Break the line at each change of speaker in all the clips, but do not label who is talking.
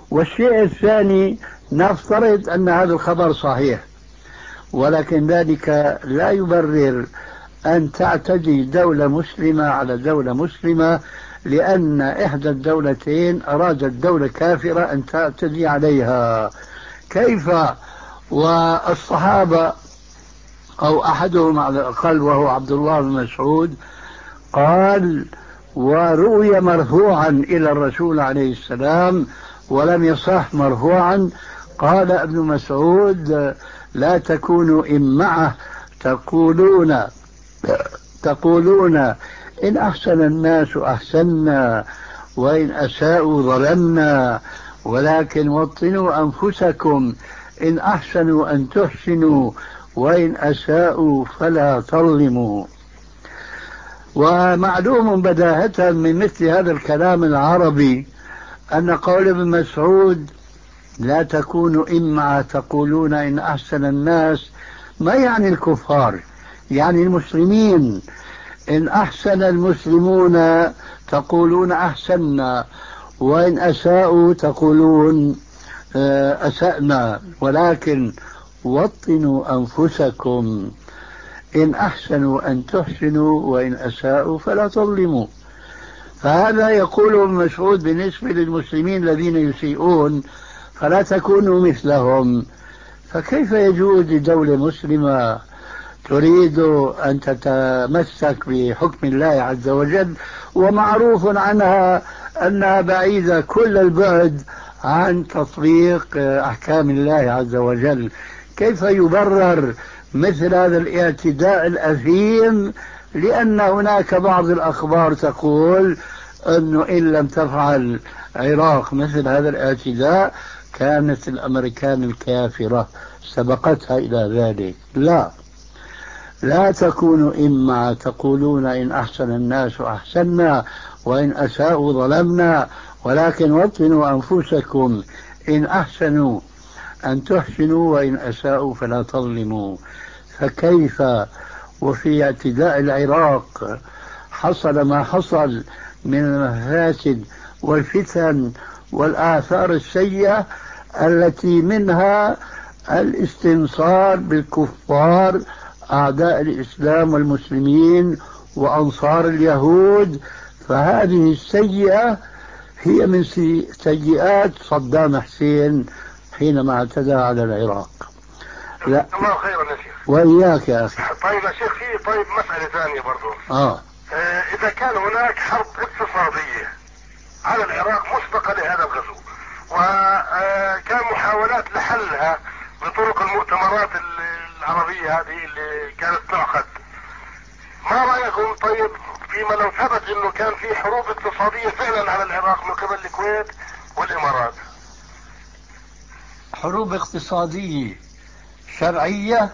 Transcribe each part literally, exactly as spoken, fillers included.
والشيء الثاني، نفترض أن هذا الخبر صحيح، ولكن ذلك لا يبرر أن تعتدي دولة مسلمة على دولة مسلمة لأن إحدى الدولتين أرادت دولة كافرة أن تعتدي عليها. كيف والصحابة أو أحدهم على الأقل وهو عبد الله بن مسعود قال وروي مرفوعا إلى الرسول عليه السلام ولم يصح مرفوعا، قال ابن مسعود لا تكونوا إمعة تقولون تقولون إن أحسن الناس أحسنا وإن أساءوا ظلمنا، ولكن وطنوا أنفسكم إن أحسنوا أن تحسنوا وإن أساءوا فلا تظلموا. ومعلوم بداهة من مثل هذا الكلام العربي أن قول ابن مسعود لا تكونوا إمعة تقولون إن أحسن الناس ما يعني الكفار، يعني المسلمين. إن أحسن المسلمون تقولون أحسننا وإن أساءوا تقولون أسأنا، ولكن وطنوا أنفسكم إن أحسنوا أن تحسنوا وإن أساءوا فلا تظلموا. فهذا يقوله ابن مسعود بالنسبة للمسلمين الذين يسيئون فلا تكونوا مثلهم. فكيف يجوز لدولة مسلمة تريد أن تتمسك بحكم الله عز وجل ومعروف عنها أنها بعيدة كل البعد عن تطبيق أحكام الله عز وجل، كيف يبرر مثل هذا الاعتداء الأثيم؟ لأن هناك بعض الأخبار تقول أنه إن لم تفعل العراق مثل هذا الاعتداء كانت الأمريكان الكافرة سبقتها إلى ذلك. لا لا تكونوا إما تقولون إن أحسن الناس أحسننا وإن أساءوا ظلمنا، ولكن وطنوا أنفسكم إن أحسنوا أن تحسنوا وإن أساءوا فلا تظلموا. فكيف وفي اعتداء العراق حصل ما حصل من المفاسد والفتن والآثار السيئة التي منها الاستنصار بالكفار أعداء الإسلام والمسلمين وأنصار اليهود؟ فهذه السيئة هي من سيئات صدام حسين حينما اعتدى على العراق.
لا الله خيرا يا شيخ.
وإياك يا أخي.
طيب يا شيخ في طيب مسألة ثانية برضو.
آه.
آه إذا كان هناك حرب اقتصادية على العراق مسبقة لهذا الغزو وكان محاولات لحلها بطرق المؤتمرات العربية هذه اللي كانت تعقد، ما رأيكم طيب فيما لو ثبت انه كان في حروب اقتصادية فعلا على العراق من قبل الكويت والامارات؟
حروب اقتصادية شرعية؟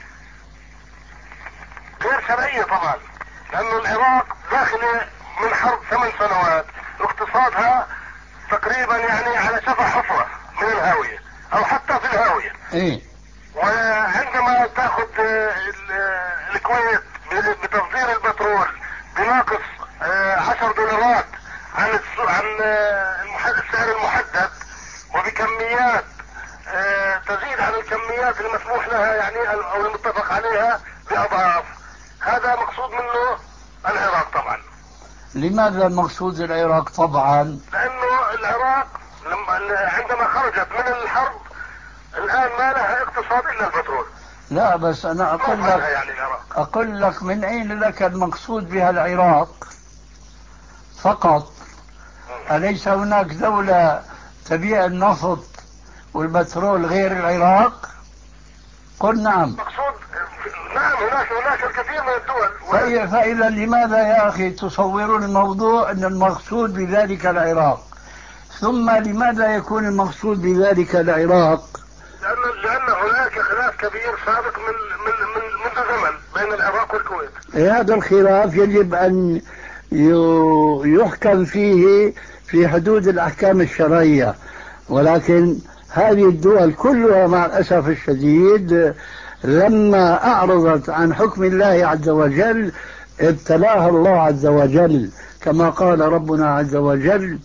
غير شرعية طبعا، لانه العراق داخله من حرب ثمان سنوات واقتصادها تقريبا يعني على شفا حفرة من الهاوية او حتى في الهاوية.
ايه.
وعندما تاخذ الكويت بتصدير البترول بناقص عشر دولارات عن عن السعر المحدد وبكميات تزيد عن الكميات المسموح لها يعني او المتفق عليها باضعاف، هذا مقصود منه العراق طبعا.
لماذا المقصود العراق طبعا؟
لانه العراق عندما خرجت من الحرب الآن ما لها اقتصاد إلا البترول.
لا بس أنا أقول لك
يعني
أقول لك من أين لك المقصود بها العراق فقط؟ أليس هناك دولة تبيع النفط والبترول غير العراق؟ قل نعم.
مقصود نعم هناك هناك الكثير من الدول.
فإذا لماذا يا أخي تصورون الموضوع أن المقصود بذلك العراق؟ ثم لماذا يكون المقصود بذلك العراق؟
لأن لأن هناك خلاف كبير سابق من من من منذ زمن بين العراق والكويت.
هذا الخلاف يجب أن يحكم فيه في حدود الأحكام الشرعية، ولكن هذه الدول كلها مع الأسف الشديد لما أعرضت عن حكم الله عز وجل ابتلاها الله عز وجل، كما قال ربنا عز وجل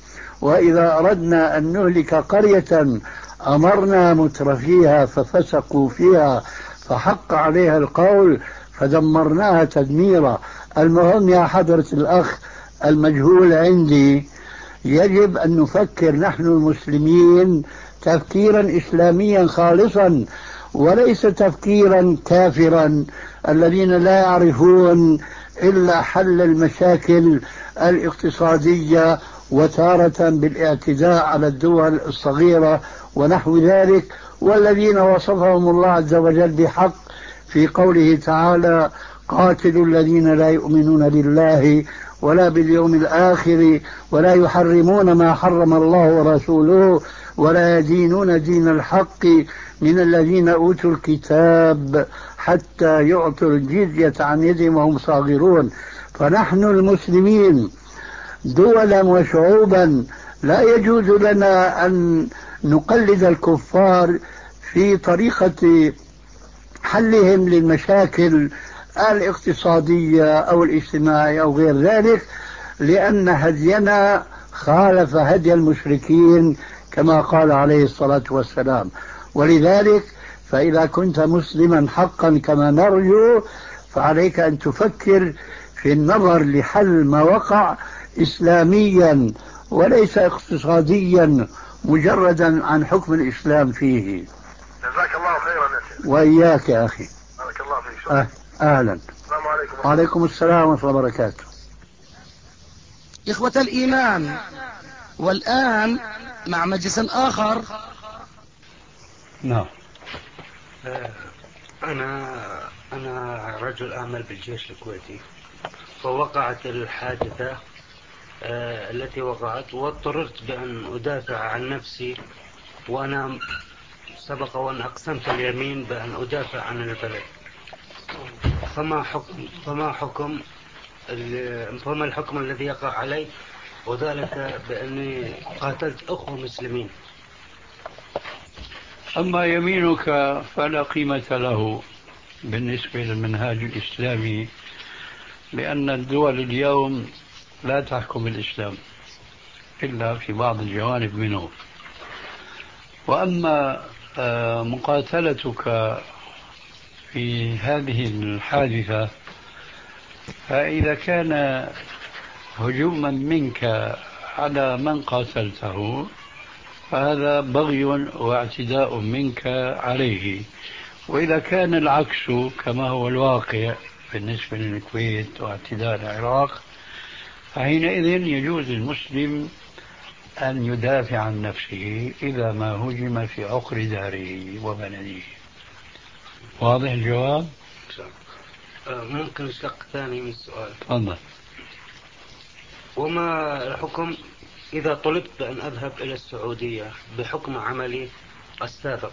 وإذا أردنا أن نهلك قرية أمرنا مترفيها ففسقوا فيها فحق عليها القول فدمرناها تدميرا. المهم يا حضرة الأخ المجهول عندي، يجب أن نفكر نحن المسلمين تفكيرا إسلاميا خالصا، وليس تفكيرا كافرا الذين لا يعرفون إلا حل المشاكل الاقتصادية وتارة بالاعتداء على الدول الصغيرة ونحو ذلك، والذين وصفهم الله عز وجل بحق في قوله تعالى: قاتلوا الذين لا يؤمنون بالله ولا باليوم الآخر ولا يحرمون ما حرم الله ورسوله ولا يدينون دين الحق من الذين أوتوا الكتاب حتى يعطوا الجزية عن يد وهم صاغرون. فنحن المسلمين دولا وشعوبا لا يجوز لنا أن نقلد الكفار في طريقة حلهم للمشاكل الاقتصادية أو الاجتماعية أو غير ذلك، لأن هدينا خالف هدي المشركين كما قال عليه الصلاة والسلام. ولذلك فإذا كنت مسلما حقا كما نرجو فعليك أن تفكر في النظر لحل ما وقع إسلاميا وليس اقتصاديا مجردا عن حكم الإسلام فيه.
جزاك الله خيرا يا شيخ.
وإياك يا أخي.
بارك الله فيك.
أه أهلا.
السلام عليكم.
وعليكم السلام ورحمة الله وبركاته.
إخوة الإيمان، والآن مع مجلس آخر.
نعم.
أنا أنا رجل أعمل بالجيش الكويتي، فوقعت الحادثة آه التي وقعت، واضطررت بأن أدافع عن نفسي، وأنا سبق وأن أقسمت اليمين بأن أدافع عن البلد. فما حكم فما حكم فما الحكم الذي يقع علي، وذلك بأني قاتلت أخوة مسلمين؟
أما يمينك فلا قيمة له بالنسبة للمنهاج الإسلامي، لأن الدول اليوم لا تحكم الإسلام إلا في بعض الجوانب منه. وأما مقاتلتك في هذه الحادثة، فإذا كان هجوما منك على من قاتلته فهذا بغي واعتداء منك عليه. وإذا كان العكس كما هو الواقع بالنسبة للكويت واعتداء العراق، فحينئذ يجوز للمسلم أن يدافع عن نفسه إذا ما هجم في عقر داره وبلده. واضح الجواب؟
ممكن شق ثاني من السؤال؟
تفضل.
وما الحكم إذا طلبت بأن أذهب إلى السعودية بحكم عملي السابق؟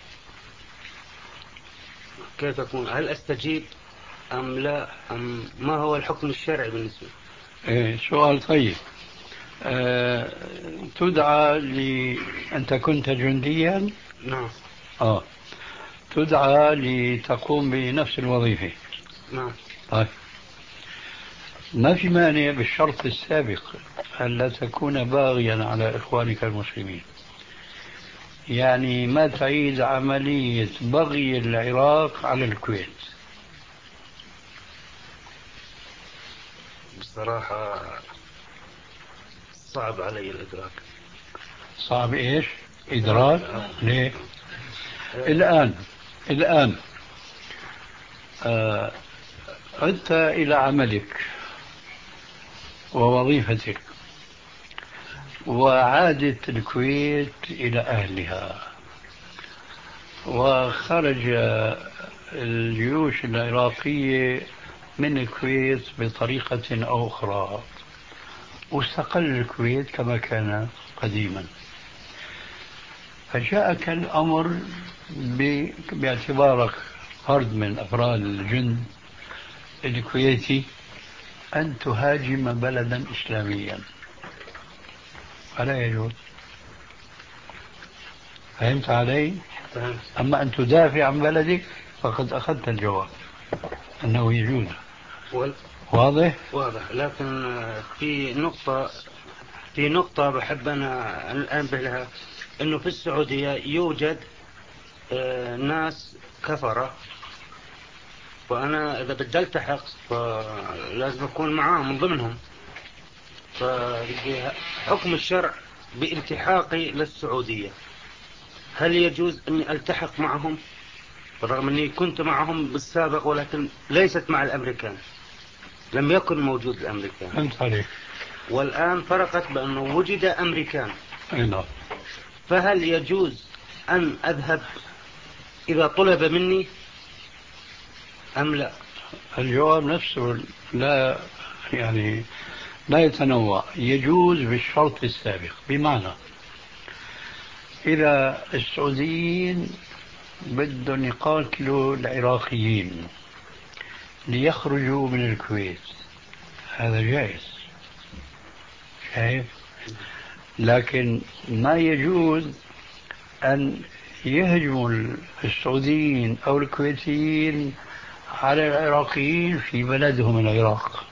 كيف يكون؟ هل أستجيب أم لا؟ أم ما هو الحكم الشرعي بالنسبة؟
إيه سؤال طيب. أه تدعى ل... أنت كنت جنديا؟
نعم.
آه تدعى لتقوم بنفس الوظيفة.
نعم.
طيب، ما في مانع بالشرط السابق ألا تكون باغيا على إخوانك المسلمين، يعني ما تعيد عملية بغي العراق على الكويت.
بصراحة صعب علي الإدراك.
صعب إيش؟ إدراك؟ ليه؟ الآن الآن آه عدت إلى عملك ووظيفتك، وعادت الكويت إلى أهلها، وخرج الجيوش العراقية من الكويت بطريقة أو أخرى، واستقل الكويت كما كان قديما. فجاءك الأمر باعتبارك فرد من أفراد الجند الكويتي أن تهاجم بلدا إسلاميا، فلا يجوز. فهمت علي؟ أما أن تدافع عن بلدك فقد أخذت الجواب أنه يجوز. واضح؟
واضح. لكن في نقطة في نقطة بحب أنا أنبه لها، أنه في السعودية يوجد ناس كفرة، وأنا إذا بدي ألتحق فلازم أكون معاهم من ضمنهم. فحكم الشرع بالتحاقي للسعودية، هل يجوز أني ألتحق معهم رغم أني كنت معهم بالسابق ولكن ليست مع الأمريكان، لم يكن موجود الأمريكان.
فهمت عليك.
والآن فرقت بأنه وجد أمريكان.
نعم.
فهل يجوز أن أذهب إذا طلب مني أم لا؟
الجواب نفسه لا يعني لا يتنوع، يجوز بالشرط السابق. بمعنى إذا السعوديين بدهم يقاتلوا العراقيين ليخرجوا من الكويت، هذا جائز، شايف؟ لكن ما يجوز أن يهجموا السعوديين أو الكويتيين على العراقيين في بلدهم العراق.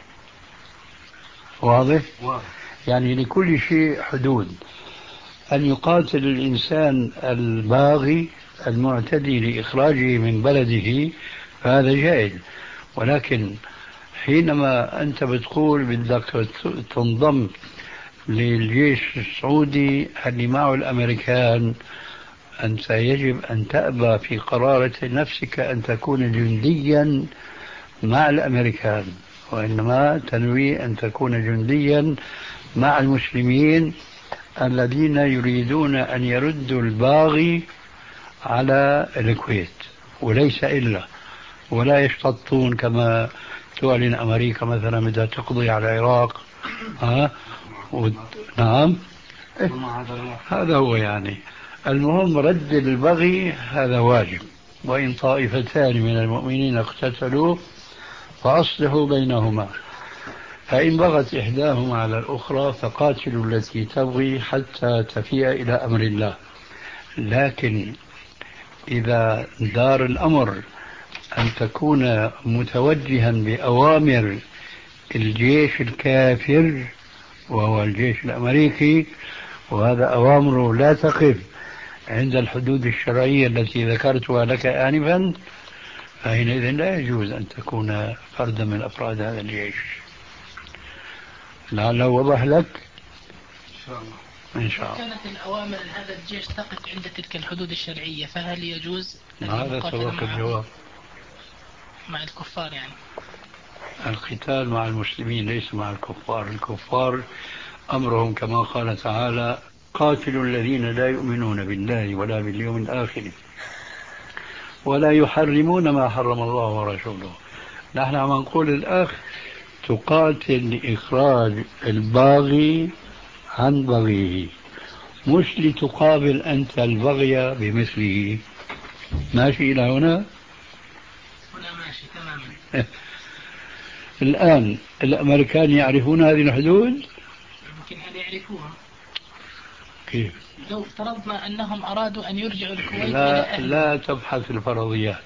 واضح؟ واضح. يعني لكل شيء حدود. أن يقاتل الإنسان الباغي المعتدي لإخراجه من بلده فهذا جائز، ولكن حينما أنت بتقول بدك تنضم للجيش السعودي اللي معه الأمريكان، أنت يجب أن تأبى في قرارة نفسك أن تكون جنديا مع الأمريكان، وإنما تنوي أن تكون جنديا مع المسلمين الذين يريدون أن يردوا الباغي على الكويت، وليس إلا، ولا يشتطون كما تعلن أمريكا مثلا بدها تقضي على العراق. ها؟ و... نعم. إيه؟ هذا هو يعني المهم رد البغي هذا واجب. وإن طائفتان من المؤمنين اقتتلوا فأصلحوا بينهما، فإن بغت إحداهما على الأخرى فقاتلوا التي تبغي حتى تفيء إلى أمر الله. لكن إذا دار الأمر أن تكون متوجها بأوامر الجيش الكافر وهو الجيش الأمريكي، وهذا أوامره لا تقف عند الحدود الشرعية التي ذكرتها لك آنفا، فحينئذ لا يجوز أن تكون فردا من أفراد هذا الجيش. لعله وضح لك إن شاء الله. إن شاء الله.
كانت الأوامر هذا الجيش تقف عند تلك الحدود الشرعية، فهل يجوز
هذا سبق الجواب
مع الكفار؟ يعني
القتال مع المسلمين ليس مع الكفار. الكفار أمرهم كما قال تعالى: قاتلوا الذين لا يؤمنون بالله ولا باليوم الآخر ولا يحرمون ما حرم الله ورسوله. نحن عم نقول الأخ تقاتل لإخراج الباغي عن بغيه، مش لتقابل أنت البغي بمثله. ماشي إلى هنا؟
هنا ماشي تماما.
الآن الأمريكان يعرفون هذه الحدود؟
يمكن أن يعرفوها.
كيف؟
لو افترضنا أنهم أرادوا أن يرجعوا الكويت
لا لا تبحث الفرضيات،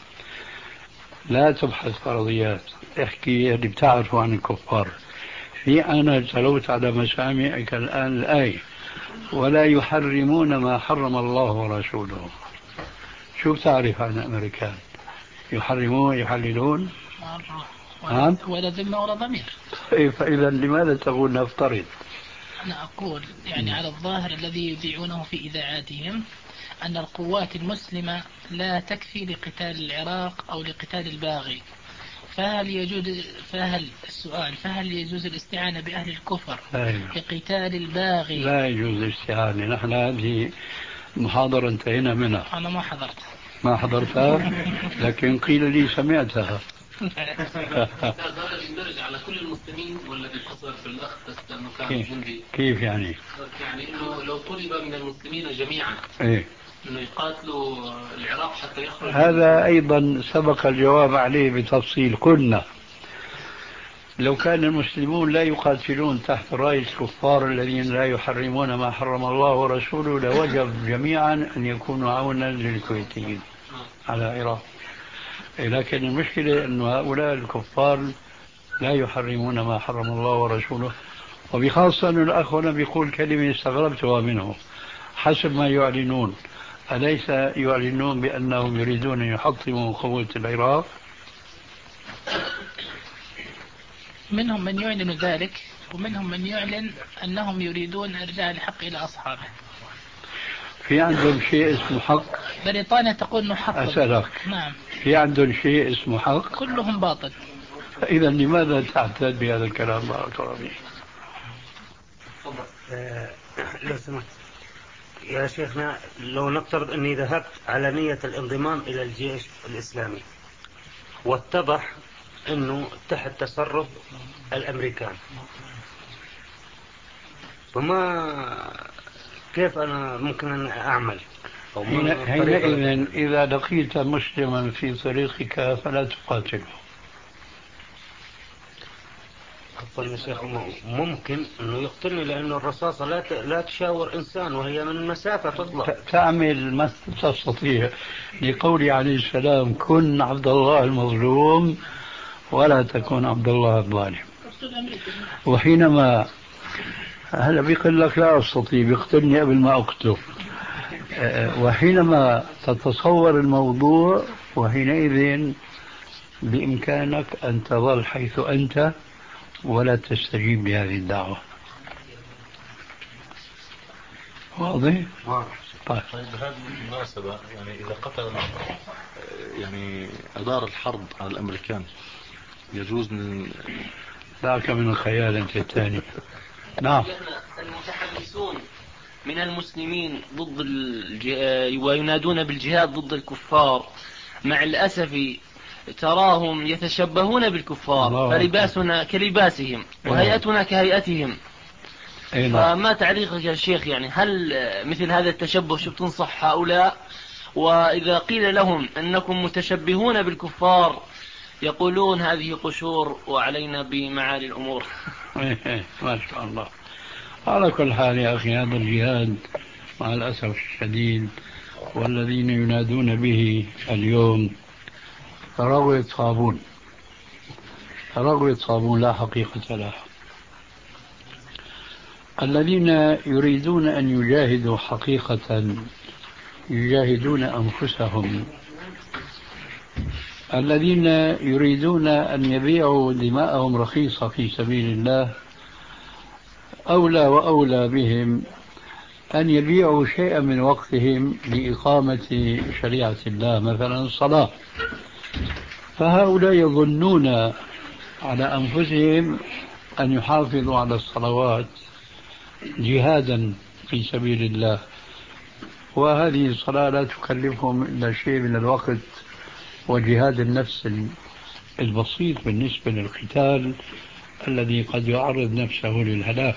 لا تبحث فرضيات، احكي اللي بتعرفه عن الكفار. في أنا تلوت على مسامعك الآن الآية: ولا يحرمون ما حرم الله ورسوله. شو بتعرف عن الأمريكان؟ يحرمون يحللون؟
نعم. ولا ذمة ولا ضمير.
فإذا لماذا تقول نفترض؟
أنا أقول يعني على الظاهر الذي يذيعونه في إذاعاتهم أن القوات المسلمة لا تكفي لقتال العراق أو لقتال الباغي، فهل يجوز فهل السؤال فهل يجوز الاستعانة بأهل الكفر لقتال الباغي؟
لا يجوز الاستعانة. نحن هذه محاضرة انتهينا منها.
أنا ما حضرتها.
ما حضرتها؟ لكن قيل لي سمعتها.
هذا يندرج على كل المسلمين ولا بيقتصر في الأخ بس لأنه كان جندي؟
كيف يعني؟
يعني إنه لو طلب من المسلمين جميعا
إيه؟
إنه يقاتلوا العراق حتى يخرج.
هذا أيضا سبق الجواب عليه بتفصيل. قلنا لو كان المسلمون لا يقاتلون تحت راية الكفار الذين لا يحرمون ما حرم الله ورسوله لوجب جميعا أن يكونوا عونا للكويتيين على العراق. لكن المشكلة أن هؤلاء الكفار لا يحرمون ما حرم الله ورسوله وبخاصة أن الأخ هنا بيقول كلمة استغربتها منه، حسب ما يعلنون أليس يعلنون بأنهم يريدون أن يحطموا قوة العراق؟
منهم من يعلن ذلك، ومنهم من يعلن أنهم يريدون إرجاع الحق إلى أصحابه.
في عندهم شيء اسمه حق؟
بريطانيا تقول أنه حق.
أسألك.
نعم.
في عندهم شيء اسمه حق؟
كلهم باطل.
إذا لماذا تعتد بهذا الكلام بارك الله فيك؟
آه لو سمحت يا شيخنا، لو نفترض أني ذهبت على نية الانضمام إلى الجيش الإسلامي واتضح أنه تحت تصرف الأمريكان، فما كيف أنا ممكن أن أعمل؟
حينئذ إذا لقيت مسلما في طريقك فلا تقاتله.
يا شيخ ممكن أنه يقتلني لأنه الرصاصة لا لا تشاور إنسان وهي من مسافة تطلع.
تعمل ما تستطيع لقول عليه السلام كن عبد الله المظلوم ولا تكون عبد الله الظالم. وحينما هلا بيقول لك لا أستطيع بيقتلني قبل ما أقتله، وحينما تتصور الموضوع وحينئذ بإمكانك أن تظل حيث أنت ولا تستجيب لهذه الدعوة. واضح؟
طيب بهذه المناسبة يعني إذا قتل يعني أدار الحرب على الأمريكان يجوز من
ذاك من الخيال أنت الثاني. نعم.
المتحمسون من المسلمين ضد الج... وينادون بالجهاد ضد الكفار مع الأسف تراهم يتشبهون بالكفار، فلباسنا كلباسهم وهيئتنا كهيئتهم. فما تعليقك يا شيخ؟ يعني هل مثل هذا التشبه شو تنصح هؤلاء؟ وإذا قيل لهم أنكم متشبهون بالكفار يقولون هذه قشور وعلينا بمعالي الأمور.
ما شاء الله. على كل حال يا أخي هذا الجهاد مع الأسف الشديد والذين ينادون به اليوم رغوة صابون، رغوة صابون لا حقيقة لها. الذين يريدون أن يجاهدوا حقيقة يجاهدون أنفسهم، الذين يريدون أن يبيعوا دماءهم رخيصة في سبيل الله أولى وأولى بهم أن يبيعوا شيئا من وقتهم لإقامة شريعة الله، مثلا الصلاة. فهؤلاء يظنون على أنفسهم أن يحافظوا على الصلوات جهادا في سبيل الله، وهذه الصلاة لا تكلفهم إلا شيء من الوقت وجهاد النفس البسيط بالنسبة للقتال الذي قد يعرض نفسه للهلاك.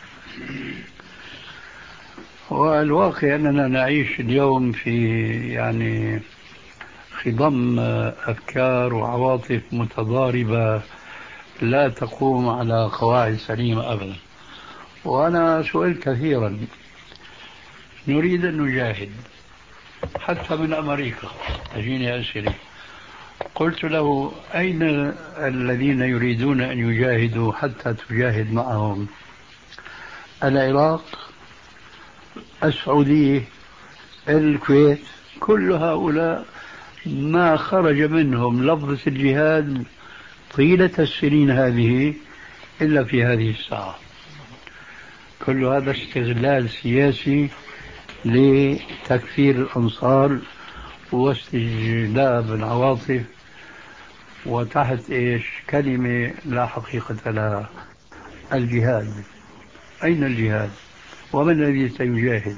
والواقع أننا نعيش اليوم في يعني خضم أفكار وعواطف متضاربة لا تقوم على قواعد سليمة أبدا. وأنا سئلت كثيرا، نريد أن نجاهد، حتى من أمريكا تجيني أسئلة، قلت له أين الذين يريدون أن يجاهدوا حتى تجاهد معهم؟ العراق، السعودية، الكويت، كل هؤلاء ما خرج منهم لفظة الجهاد طيلة السنين هذه إلا في هذه الساعة. كل هذا استغلال سياسي لتكفير الأنصار واستجلاب العواطف، وتحت إيش؟ كلمة لا حقيقة لها. الجهاد، أين الجهاد؟ ومن الذي سيجاهد؟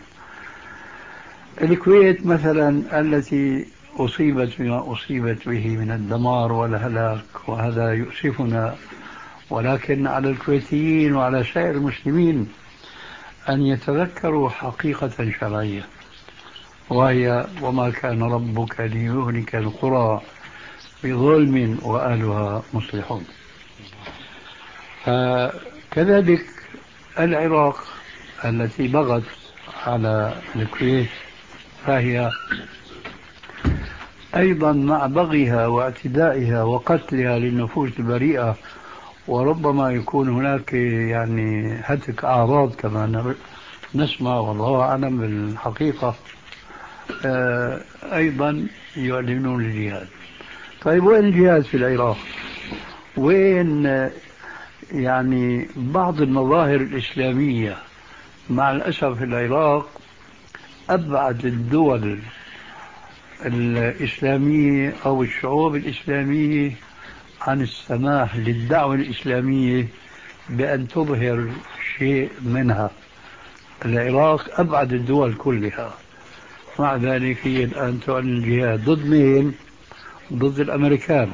الكويت مثلا التي أصيبت بما أصيبت به من الدمار والهلاك، وهذا يؤسفنا، ولكن على الكويتيين وعلى سائر المسلمين أن يتذكروا حقيقة شرعية، وهي وما كان ربك ليهلك القرى بظلم وأهلها مصلحون. فكذلك العراق التي بغت على الكويت فهي أيضا مع بغيها واعتدائها وقتلها للنفوس البريئة وربما يكون هناك يعني هتك أعراض كما نسمع، والله أعلم بالحقيقة. أيضا يعلنون الجهاد. طيب وين الجهاد في العراق؟ وين يعني بعض المظاهر الإسلامية؟ مع الأسف في العراق أبعد الدول الإسلامية أو الشعوب الإسلامية عن السماح للدعوة الإسلامية بأن تظهر شيء منها. العراق أبعد الدول كلها، مع ذلك هي الآن تعلن الجهاد ضد مين؟ ضد الأمريكان.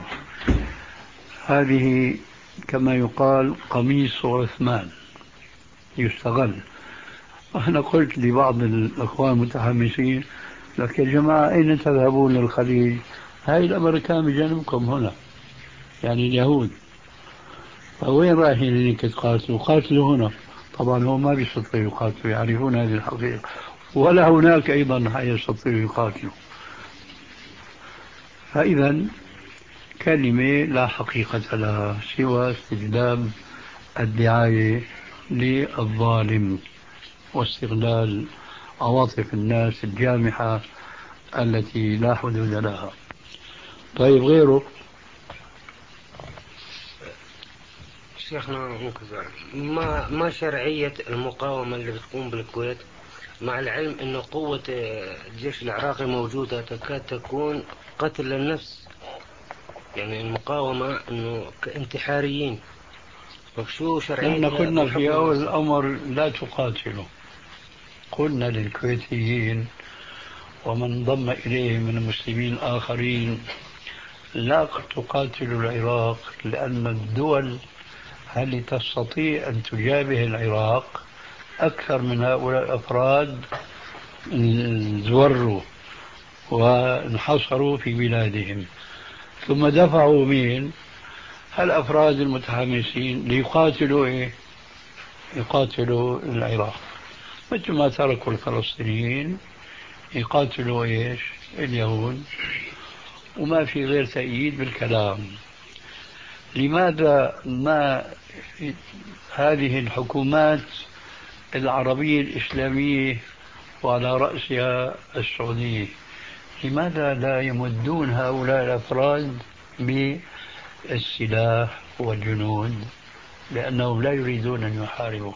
هذه كما يقال قميص عثمان يستغل. أنا قلت لبعض الأخوان المتحمسين لك يا جماعة أين تذهبون للخليج؟ هاي الأمريكان بجانبكم هنا، يعني اليهود، فوين رايحين هناك تقاتلوا؟ قاتلوا هنا. طبعا هو ما بيستطيعوا يقاتلوا، يعرفون هذه الحقيقة، ولا هناك أيضا يستطيعوا يقاتلوا. فإذا كلمة لا حقيقة لها سوى استخدام الدعاية للظالم واستغلال عواطف الناس الجامحة التي لا حدود لها. طيب غيره؟
شيخنا ما ما شرعية المقاومة اللي بتقوم بالكويت، مع العلم أنه قوة الجيش العراقي موجودة تكاد تكون قتل للنفس، يعني المقاومة أنه كانتحاريين. فشو شرعية؟
نحن قلنا في أول الأمر لا تقاتلوا، قلنا للكويتيين ومن انضم إليه من المسلمين الآخرين لا تقاتلوا العراق، لأن الدول التي تستطيع أن تجابه العراق أكثر من هؤلاء الأفراد زوروا وانحصروا في بلادهم، ثم دفعوا مين؟ الأفراد المتحمسين ليقاتلوا إيه؟ يقاتلوا العراق، مثل ما تركوا الفلسطينيين يقاتلوا إيش؟ اليهود، وما في غير تأييد بالكلام. لماذا ما هذه الحكومات العربية الإسلامية وعلى رأسها السعودية لماذا لا يمدون هؤلاء الأفراد بالسلاح والجنود؟ لأنهم لا يريدون أن يحاربوا.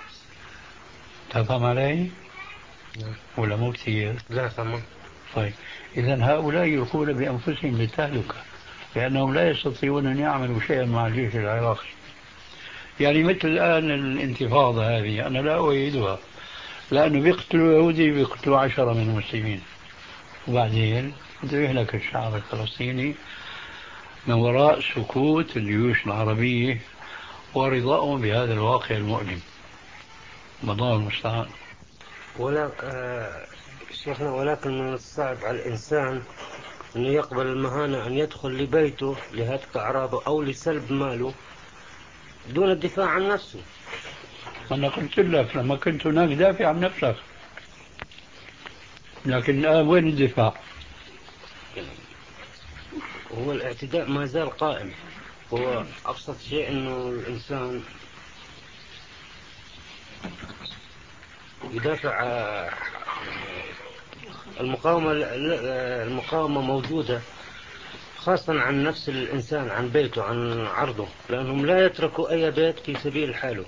تفهم علي؟ ولا مو كثير؟
لا تمام.
طيب إذا هؤلاء يلقون بأنفسهم للتهلكة، لأنهم لا يستطيعون أن يعملوا شيئا مع الجيش العراقي. يعني مثل الآن الانتفاضة هذه أنا لا أؤيدها، لأنه بيقتلوا يهودي بيقتلوا عشرة من المسلمين، وبعدين بده يهلك الشعب الفلسطيني من وراء سكوت الجيوش العربية ورضاهم بهذا الواقع المؤلم. الله المستعان.
ولا آه شيخنا، ولكن من الصعب على الإنسان أن يقبل المهانة أن يدخل لبيته لهتك أعراضه أو لسلب ماله دون الدفاع عن نفسه.
أنا قلت لك لما كنت هناك دافع عن نفسك، لكن الآن وين الدفاع؟
هو الاعتداء ما زال قائم. هو أبسط شيء أنه الإنسان يدافع. المقاومة المقاومة موجودة خاصة عن نفس الإنسان، عن بيته، عن عرضه، لأنهم لا يتركوا أي بيت في سبيل حاله.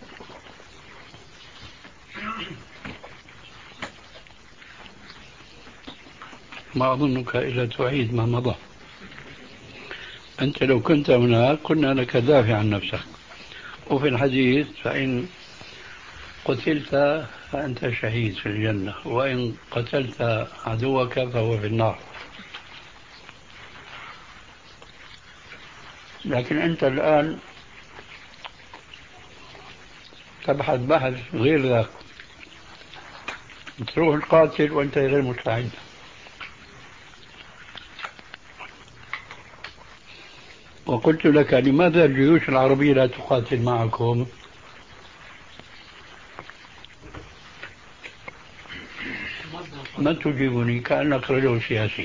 ما أظنك إلا تعيد ما مضى. أنت لو كنت هناك قلنا لك دافع عن نفسك، وفي الحديث فإن قتلت فأنت شهيد في الجنة، وإن قتلت عدوك فهو في النار. لكن أنت الآن تبحث بحث غير ذاك، تروح القاتل وأنت غير مستعد. وقلت لك لماذا الجيوش العربية لا تقاتل معكم؟ ما تجيبني كأنك رجل سياسي.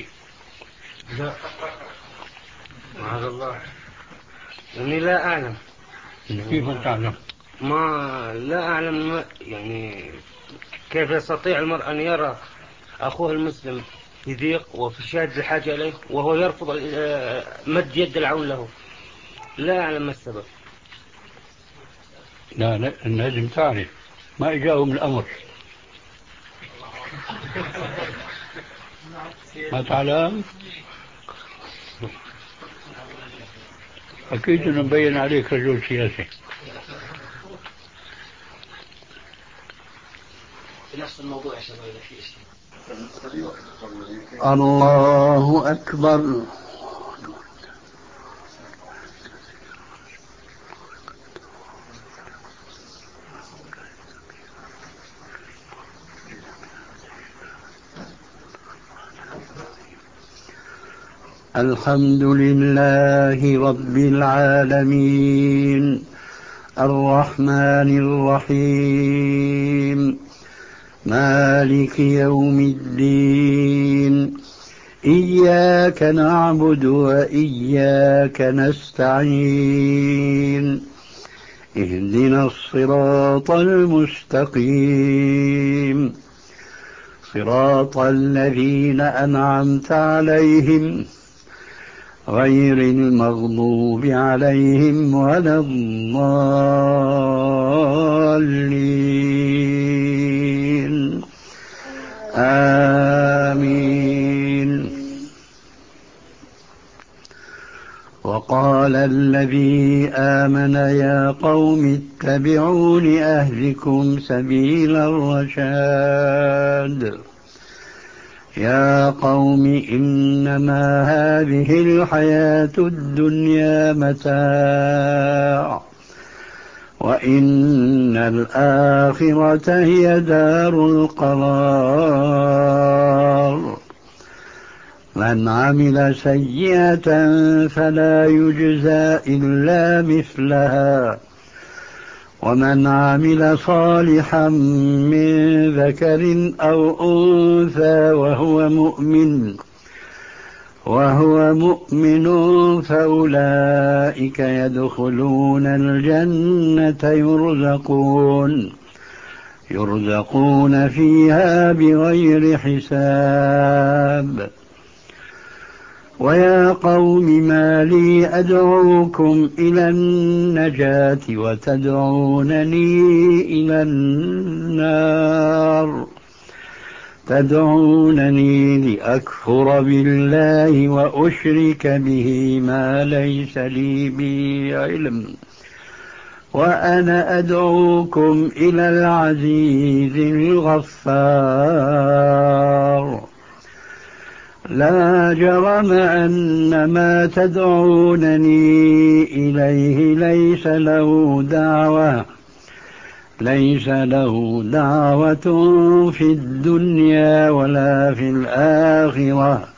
لا معاذ الله، إني لا أعلم.
كيف تعلم؟
ما لا أعلم يعني كيف يستطيع المرء أن يرى أخوه المسلم في ضيق وفي شدة الحاجة إليه وهو يرفض مد يد العون له. لا أعلم ما السبب.
لا لازم تعرف ما إجاهم الأمر. ما تعلم؟ أكيد أنه مبين عليك رجل سياسي.
نفس الموضوع يا شباب.
الله أكبر. الحمد لله رب العالمين الرحمن الرحيم مالك يوم الدين إياك نعبد وإياك نستعين اهدنا الصراط المستقيم صراط الذين أنعمت عليهم غير المغضوب عليهم ولا الضالين آمين. وقال الذي آمن يا قوم اتبعون أهدكم سبيل الرشاد يا قوم إنما هذه الحياة الدنيا متاع وإن الآخرة هي دار القرار من عمل سيئة فلا يجزى إلا مثلها ومن عمل صالحا من ذكر أو أنثى وهو مؤمن وهو مؤمن فأولئك يدخلون الجنة يرزقون يرزقون فيها بغير حساب. ويا قوم ما لي أدعوكم إلى النجاة وتدعونني إلى النار تدعونني لأكفر بالله وأشرك به ما ليس لي به علم وأنا أدعوكم إلى العزيز الغفار لا جرم أن ما تدعونني إليه ليس له دعوة ليس له دعوة في الدنيا ولا في الآخرة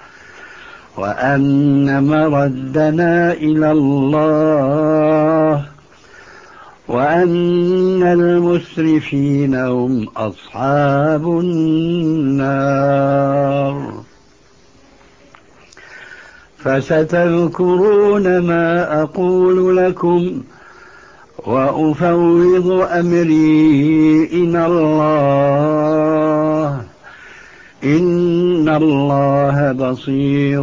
وأن مردنا إلى الله وأن المسرفين هم أصحاب النار. فستذكرون ما أقول لكم وأفوض أمري إلى الله إن الله بصير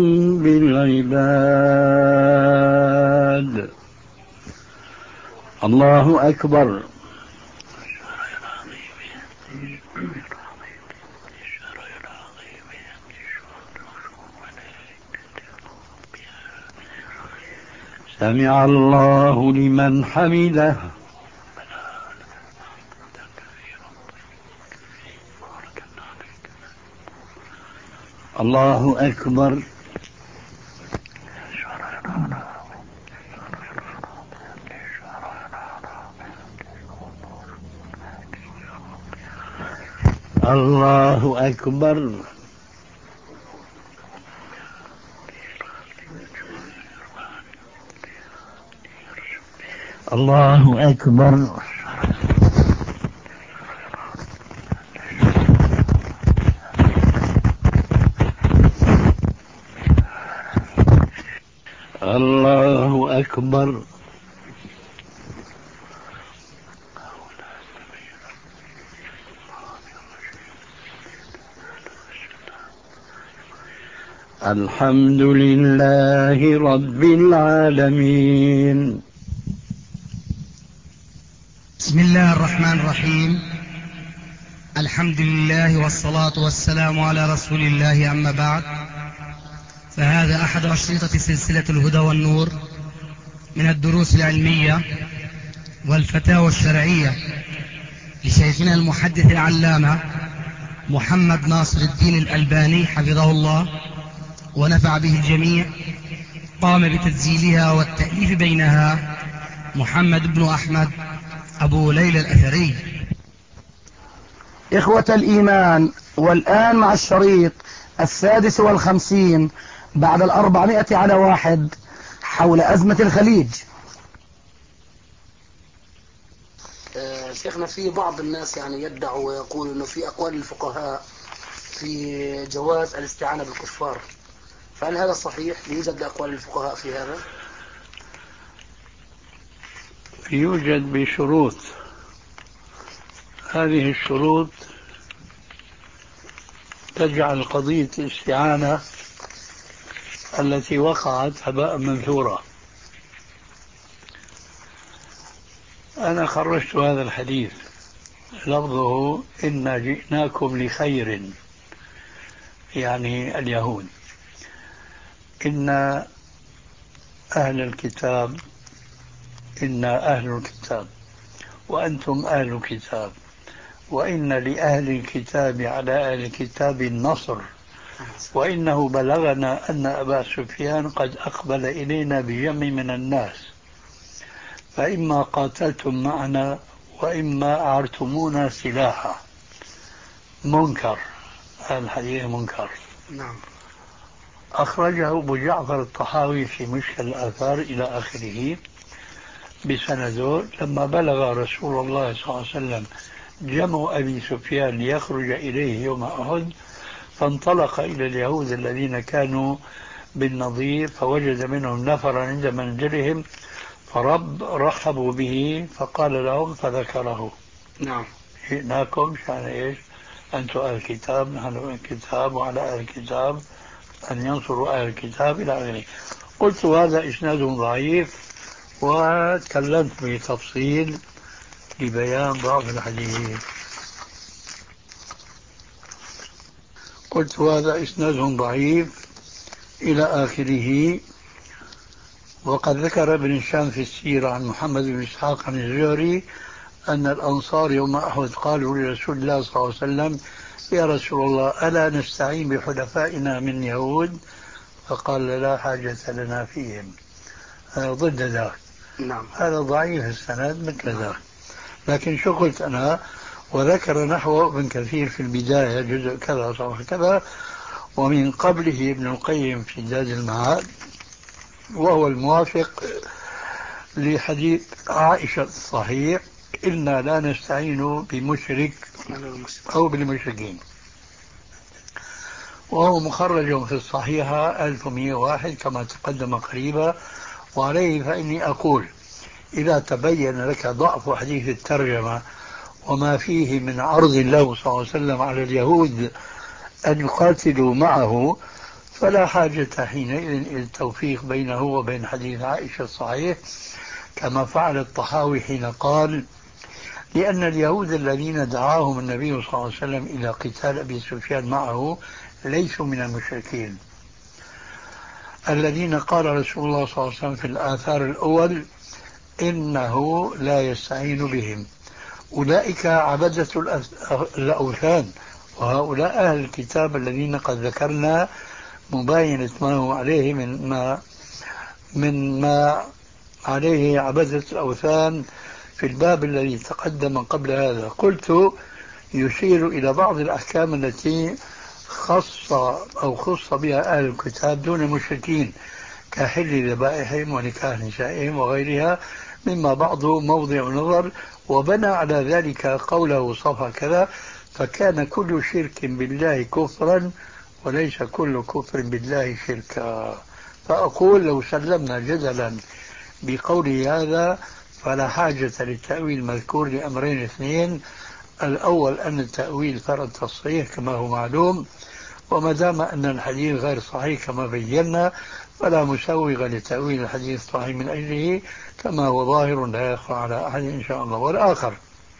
بالعباد. الله أكبر. سمع الله لمن حمده. الله أكبر. الله أكبر. الله أكبر. الله أكبر.
الحمد لله رب العالمين.
بسم الله الرحمن الرحيم. الحمد لله والصلاة والسلام على رسول الله، أما بعد، فهذا أحد أشرطة سلسلة الهدى والنور من الدروس العلمية والفتاوى الشرعية لشيخنا المحدث العلامة محمد ناصر الدين الألباني حفظه الله ونفع به الجميع. قام بتسجيلها والتأليف بينها محمد بن أحمد أبو ليلى الأثري. إخوة الإيمان، والآن مع الشريط السادس والخمسين بعد الأربعمائة على واحد حول أزمة الخليج. آه شيخنا، في بعض الناس يعني يدعوا ويقول أنه في أقوال الفقهاء في جواز الاستعانة بالكفار، فهل هذا صحيح؟ يوجد أقوال الفقهاء في هذا؟
يوجد بشروط. هذه الشروط تجعل قضية الاستعانة التي وقعت هباء منثورا. أنا خرجت هذا الحديث لفظه إنا جئناكم لخير، يعني اليهود، إن أهل الكتاب إنا أهل الكتاب وأنتم أهل الكتاب وإن لأهل الكتاب على أهل الكتاب النصر وإنه بلغنا أن أبا سفيان قد أقبل إلينا بجمع من الناس فإما قاتلتم معنا وإما أعرتمونا سلاحا. منكر، الحديث منكر.
نعم.
أخرجه أبو جعفر الطحاوي في مشكل الآثار إلى آخره بسنده. لما بلغ رسول الله صلى الله عليه وسلم جمع أبي سفيان ليخرج إليه يوم أحد، فانطلق إلى اليهود الذين كانوا بالنظير فوجد منهم نفرا عند منزلهم فرب رحبوا به فقال لهم فذكره.
نعم.
جئناكم شان إيش؟ أنتم أهل الكتاب، نحن أهل الكتاب، وعلى أهل الكتاب أن ينصروا أهل الكتاب إلى آخره. قلت هذا إسناد ضعيف وتكلمت بتفصيل لبيان ضعف الحديث. قلت هذا إسناد ضعيف إلى آخره. وقد ذكر ابن هشام في السيرة عن محمد بن إسحاق عن الزهري أن الأنصار يوم أحد قالوا لرسول الله صلى الله عليه وسلم يا رسول الله ألا نستعين بحلفائنا من يهود؟ فقال لا حاجة لنا فيهم. ضد ذلك.
نعم.
هذا ضعيف السند مثل ذلك. لكن شو قلت أنا؟ وذكر نحو ابن كثير في البداية جزء كذا صفحة كذا، ومن قبله ابن القيم في زاد المعاد، وهو الموافق لحديث عائشة الصحيح إنا لا نستعين بمشرك أو بالمشركين، وهو مخرج في الصحيحة ألف ومئة وواحد كما تقدم قريبا. وعليه فإني أقول إذا تبين لك ضعف حديث الترجمة وما فيه من عرض له صلى الله عليه وسلم على اليهود أن يقاتلوا معه، فلا حاجة حينئذ إلى التوفيق بينه وبين حديث عائشة الصحيح كما فعل الطحاوي حين قال لأن اليهود الذين دعاهم النبي صلى الله عليه وسلم إلى قتال أبي سفيان معه ليسوا من المشركين الذين قال رسول الله صلى الله عليه وسلم في الآثار الأول إنه لا يستعين بهم. أولئك عبدة الأوثان، وهؤلاء أهل الكتاب الذين قد ذكرنا مباينة ما هو عليه من ما من ما عليه عبدة الأوثان في الباب الذي تقدم قبل هذا. قلت يشير إلى بعض الأحكام التي خص أو خص بها أهل الكتاب دون المشركين كحل ذبائحهم ونكاح نسائهم وغيرها مما بعضه موضع نظر، وبنى على ذلك قوله صفحة كذا فكان كل شرك بالله كفرا وليس كل كفر بالله شركا. فأقول لو سلمنا جدلا بقول هذا فلا حاجة للتأويل المذكور لأمرين اثنين: الأول أن التأويل فرض تصريح كما هو معلوم، وما دام أن الحديث غير صحيح كما بينا فلا مسوغ لتأويل الحديث الصحيح من أجله، كما هو ظاهر لا يخفى على أحد إن شاء الله. والآخر،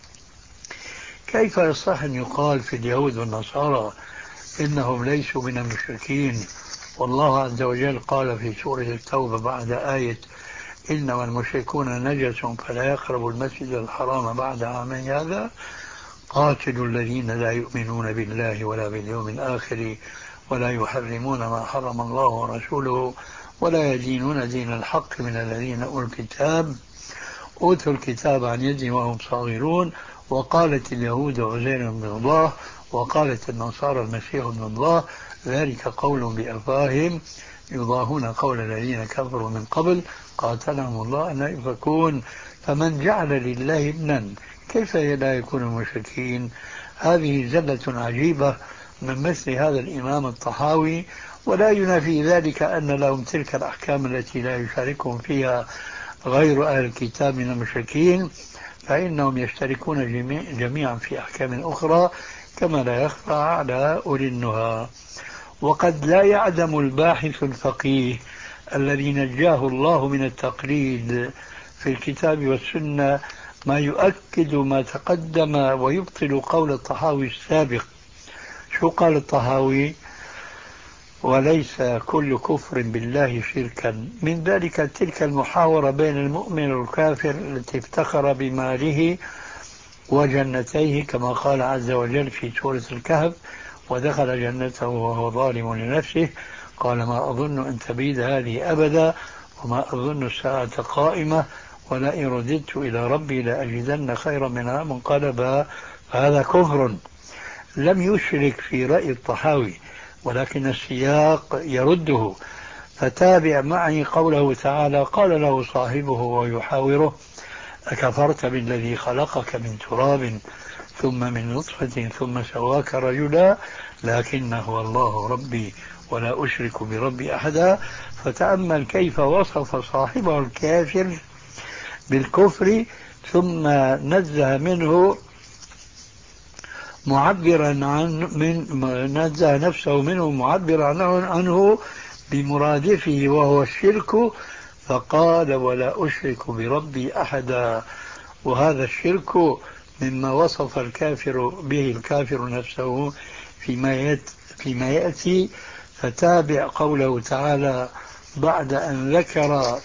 كيف يصح أن يقال في اليهود والنصارى إنهم ليسوا من المشركين، والله عز وجل قال في سورة التوبة بعد آية إنما المشركون نجس فلا يقربوا المسجد الحرام بعد عامين هذا قاتلوا الذين لا يؤمنون بالله ولا باليوم الآخر ولا يحرمون ما حرم الله ورسوله ولا يدينون دين الحق من الذين أوتوا الكتاب أوتوا الكتاب عن يد وهم صاغرون. وقالت اليهود عزير بن الله وقالت النصارى المسيح ابن الله ذلك قول بأفواههم يضاهون قول الذين كفروا من قبل قاتلهم الله أن يؤفكون. فمن جعل لله ابنا كيف لا يكون المشركين؟ هذه زلة عجيبة من مثل هذا الإمام الطحاوي، ولا ينافي ذلك أن لهم تلك الأحكام التي لا يشاركهم فيها غير أهل الكتاب من المشركين، فإنهم يشتركون جميع جميعا في أحكام أخرى كما لا يخفى على أولي النهى. وقد لا يعدم الباحث الفقيه الذي نجاه الله من التقليد في الكتاب والسنة ما يؤكد ما تقدم ويبطل قول الطحاوي السابق. شو قال الطحاوي؟ وليس كل كفر بالله شركا، من ذلك تلك المحاورة بين المؤمن والكافر التي افتخر بماله وجنتيه كما قال عز وجل في سورة الكهف ودخل جنته وهو ظالم لنفسه قال ما أظن أن تبيد هذه أبدا وما أظن الساعة قائمة ولئن رددت إلى ربي لأجدن خيرا منها منقلبا. هذا كفر لم يشرك في رأي الطحاوي ولكن السياق يرده. فتابع معي قوله تعالى قال له صاحبه ويحاوره أكفرت بالذي خلقك من تراب ثم من نطفة ثم سواك رجلا لكن هو الله ربي ولا أشرك بربي أحدا. فتأمل كيف وصف صاحبه الكافر بالكفر ثم نزه منه معبرا عن من نزه نفسه منه معبرا عنه, عنه بمرادفه وهو الشرك فقال ولا أشرك بربي أحدا. وهذا الشرك مما وصف الكافر به الكافر نفسه فيما فيما يأتي. فتابع قوله تعالى بعد أن ذكر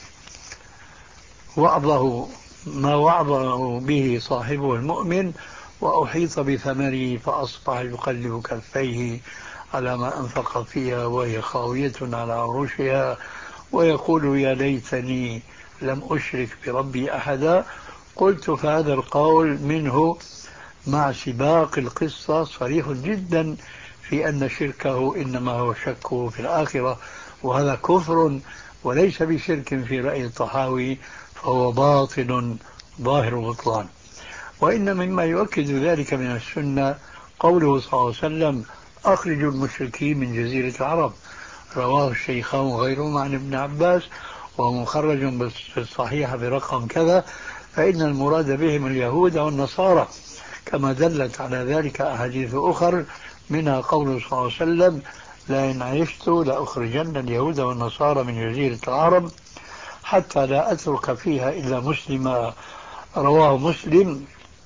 وعظه ما وعظه به صاحبه المؤمن وأحيط بثمره فأصبح يقلب كفيه على ما أنفق فيها وهي خاوية على عروشها ويقول يا ليتني لم أشرك بربي أحدا. قلت فهذا القول منه مع سباق القصة صريح جدا في أن شركه إنما هو شكه في الآخرة وهذا كفر وليس بشرك في رأي الطحاوي فهو باطل ظاهر بطلان. وإن مما يؤكد ذلك من السنة قوله صلى الله عليه وسلم أخرجوا المشركين من جزيرة العرب رواه الشيخان وغيرهم عن ابن عباس ومخرج بالصحيح برقم كذا فإن المراد بهم اليهود والنصارى كما دلت على ذلك أحاديث أخر منها قوله صلى الله عليه وسلم لئن عشت لأخرجن اليهود والنصارى من جزيرة العرب حتى لا أترك فيها إلا مسلما رواه مسلم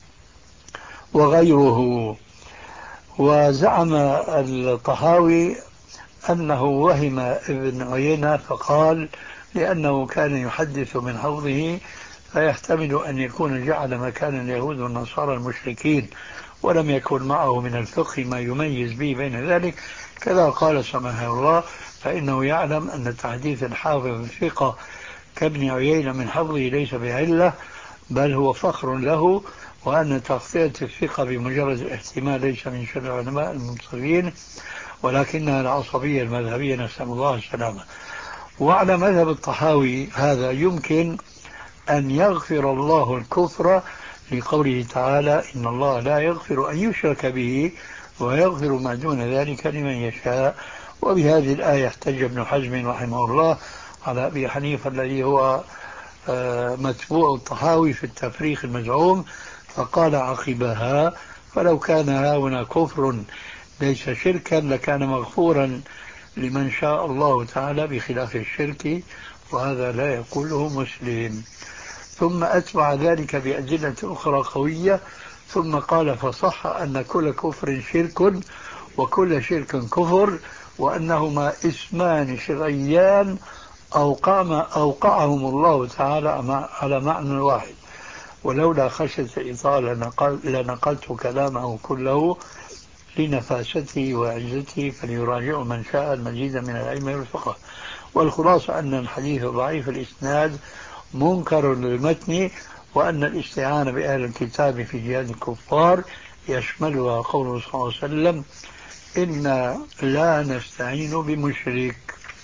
وغيره. وزعم الطحاوي أنه وهم ابن عيينة فقال لأنه كان يحدث من حوضه فيحتمل أن يكون جعل مكان اليهود والنصارى المشركين ولم يكن معه من الفقه ما يميز به بين ذلك. كذا قال سمحه الله فإنه يعلم أن تحديث الحافظ الثقة كابن عيينة من حوضه ليس بعلة بل هو فخر له وأن تغطية الثقة بمجرد الاحتمال ليس من شر العلماء المنصفين ولكنها العصبية المذهبية نسأل الله السلامة. وعلى مذهب الطحاوي هذا يمكن أن يغفر الله الكفر لقوله تعالى إن الله لا يغفر أن يشرك به ويغفر ما دون ذلك لمن يشاء. وبهذه الآية احتج ابن حزم رحمه الله على أبي حنيفة الذي هو متبوع الطحاوي في التفريق المزعوم فقال عقبها فلو كان هاهنا كفر ليس شركا لكان مغفورا لمن شاء الله تعالى بخلاف الشرك، وهذا لا يقوله مسلم. ثم أتبع ذلك بأدلة أخرى قوية، ثم قال فصح أن كل كفر شرك وكل شرك كفر، وأنهما اسمان شرعيان أوقعهم الله تعالى على معنى واحد، ولولا خشية الإطالة لنقل لنقلت كلامه كله لنفاسته وعزته، فليراجع من شاء المزيد من العلم والفقه. والخلاصة أن الحديث ضعيف الإسناد منكر للمتن، وأن الاستعانة بأهل الكتاب في جهاد الكفار يشملها قوله صلى الله عليه وسلم إنا لا نستعين بمشرك.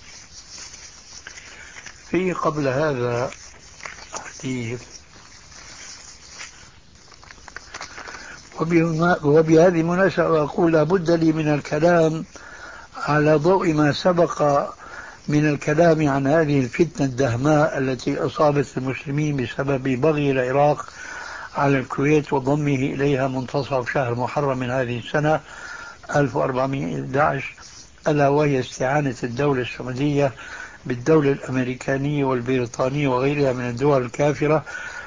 في قبل هذا حديث، وبهذه المناسبة أقول لابد لي من الكلام على ضوء ما سبق من الكلام عن هذه الفتنة الدهماء التي أصابت المسلمين بسبب بغي العراق على الكويت وضمه إليها منتصف شهر محرم من هذه السنة ألف وأربعمائة وأحد عشر، ألا وهي استعانة الدولة السعودية بالدولة الأمريكانية والبريطانية وغيرها من الدول الكافرة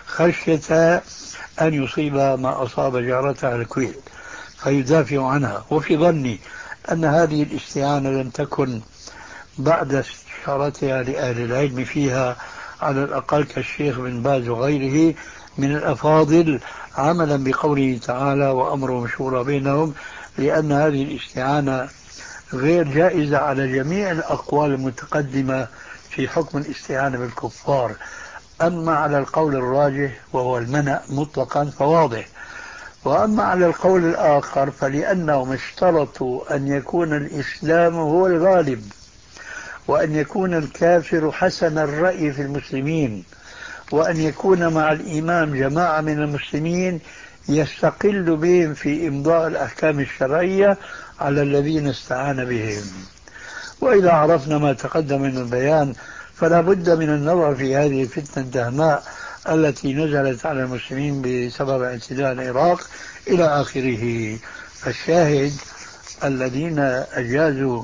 خشية أن يصيب ما أصاب جارتها الكويت فيدافع عنها. وفي ظني أن هذه الاستعانة لم تكن بعد استشارتها لأهل العلم فيها على الأقل كالشيخ بن باز وغيره من الأفاضل، عملا بقوله تعالى وأمرهم شورى بينهم، لأن هذه الاستعانة غير جائزة على جميع الأقوال المتقدمة في حكم الاستعانة بالكفار. أما على القول الراجح وهو المنع مطلقا فواضح، وأما على القول الآخر فلأنهم اشترطوا أن يكون الإسلام هو الغالب، وأن يكون الكافر حسن الرأي في المسلمين، وأن يكون مع الإمام جماعة من المسلمين يستقل بهم في إمضاء الأحكام الشرعية على الذين استعان بهم. وإذا عرفنا ما تقدم من البيان فلا بد من النظر في هذه الفتنة الدهماء التي نزلت على المسلمين بسبب اعتداء العراق إلى آخره. فالشاهد الذين أجازوا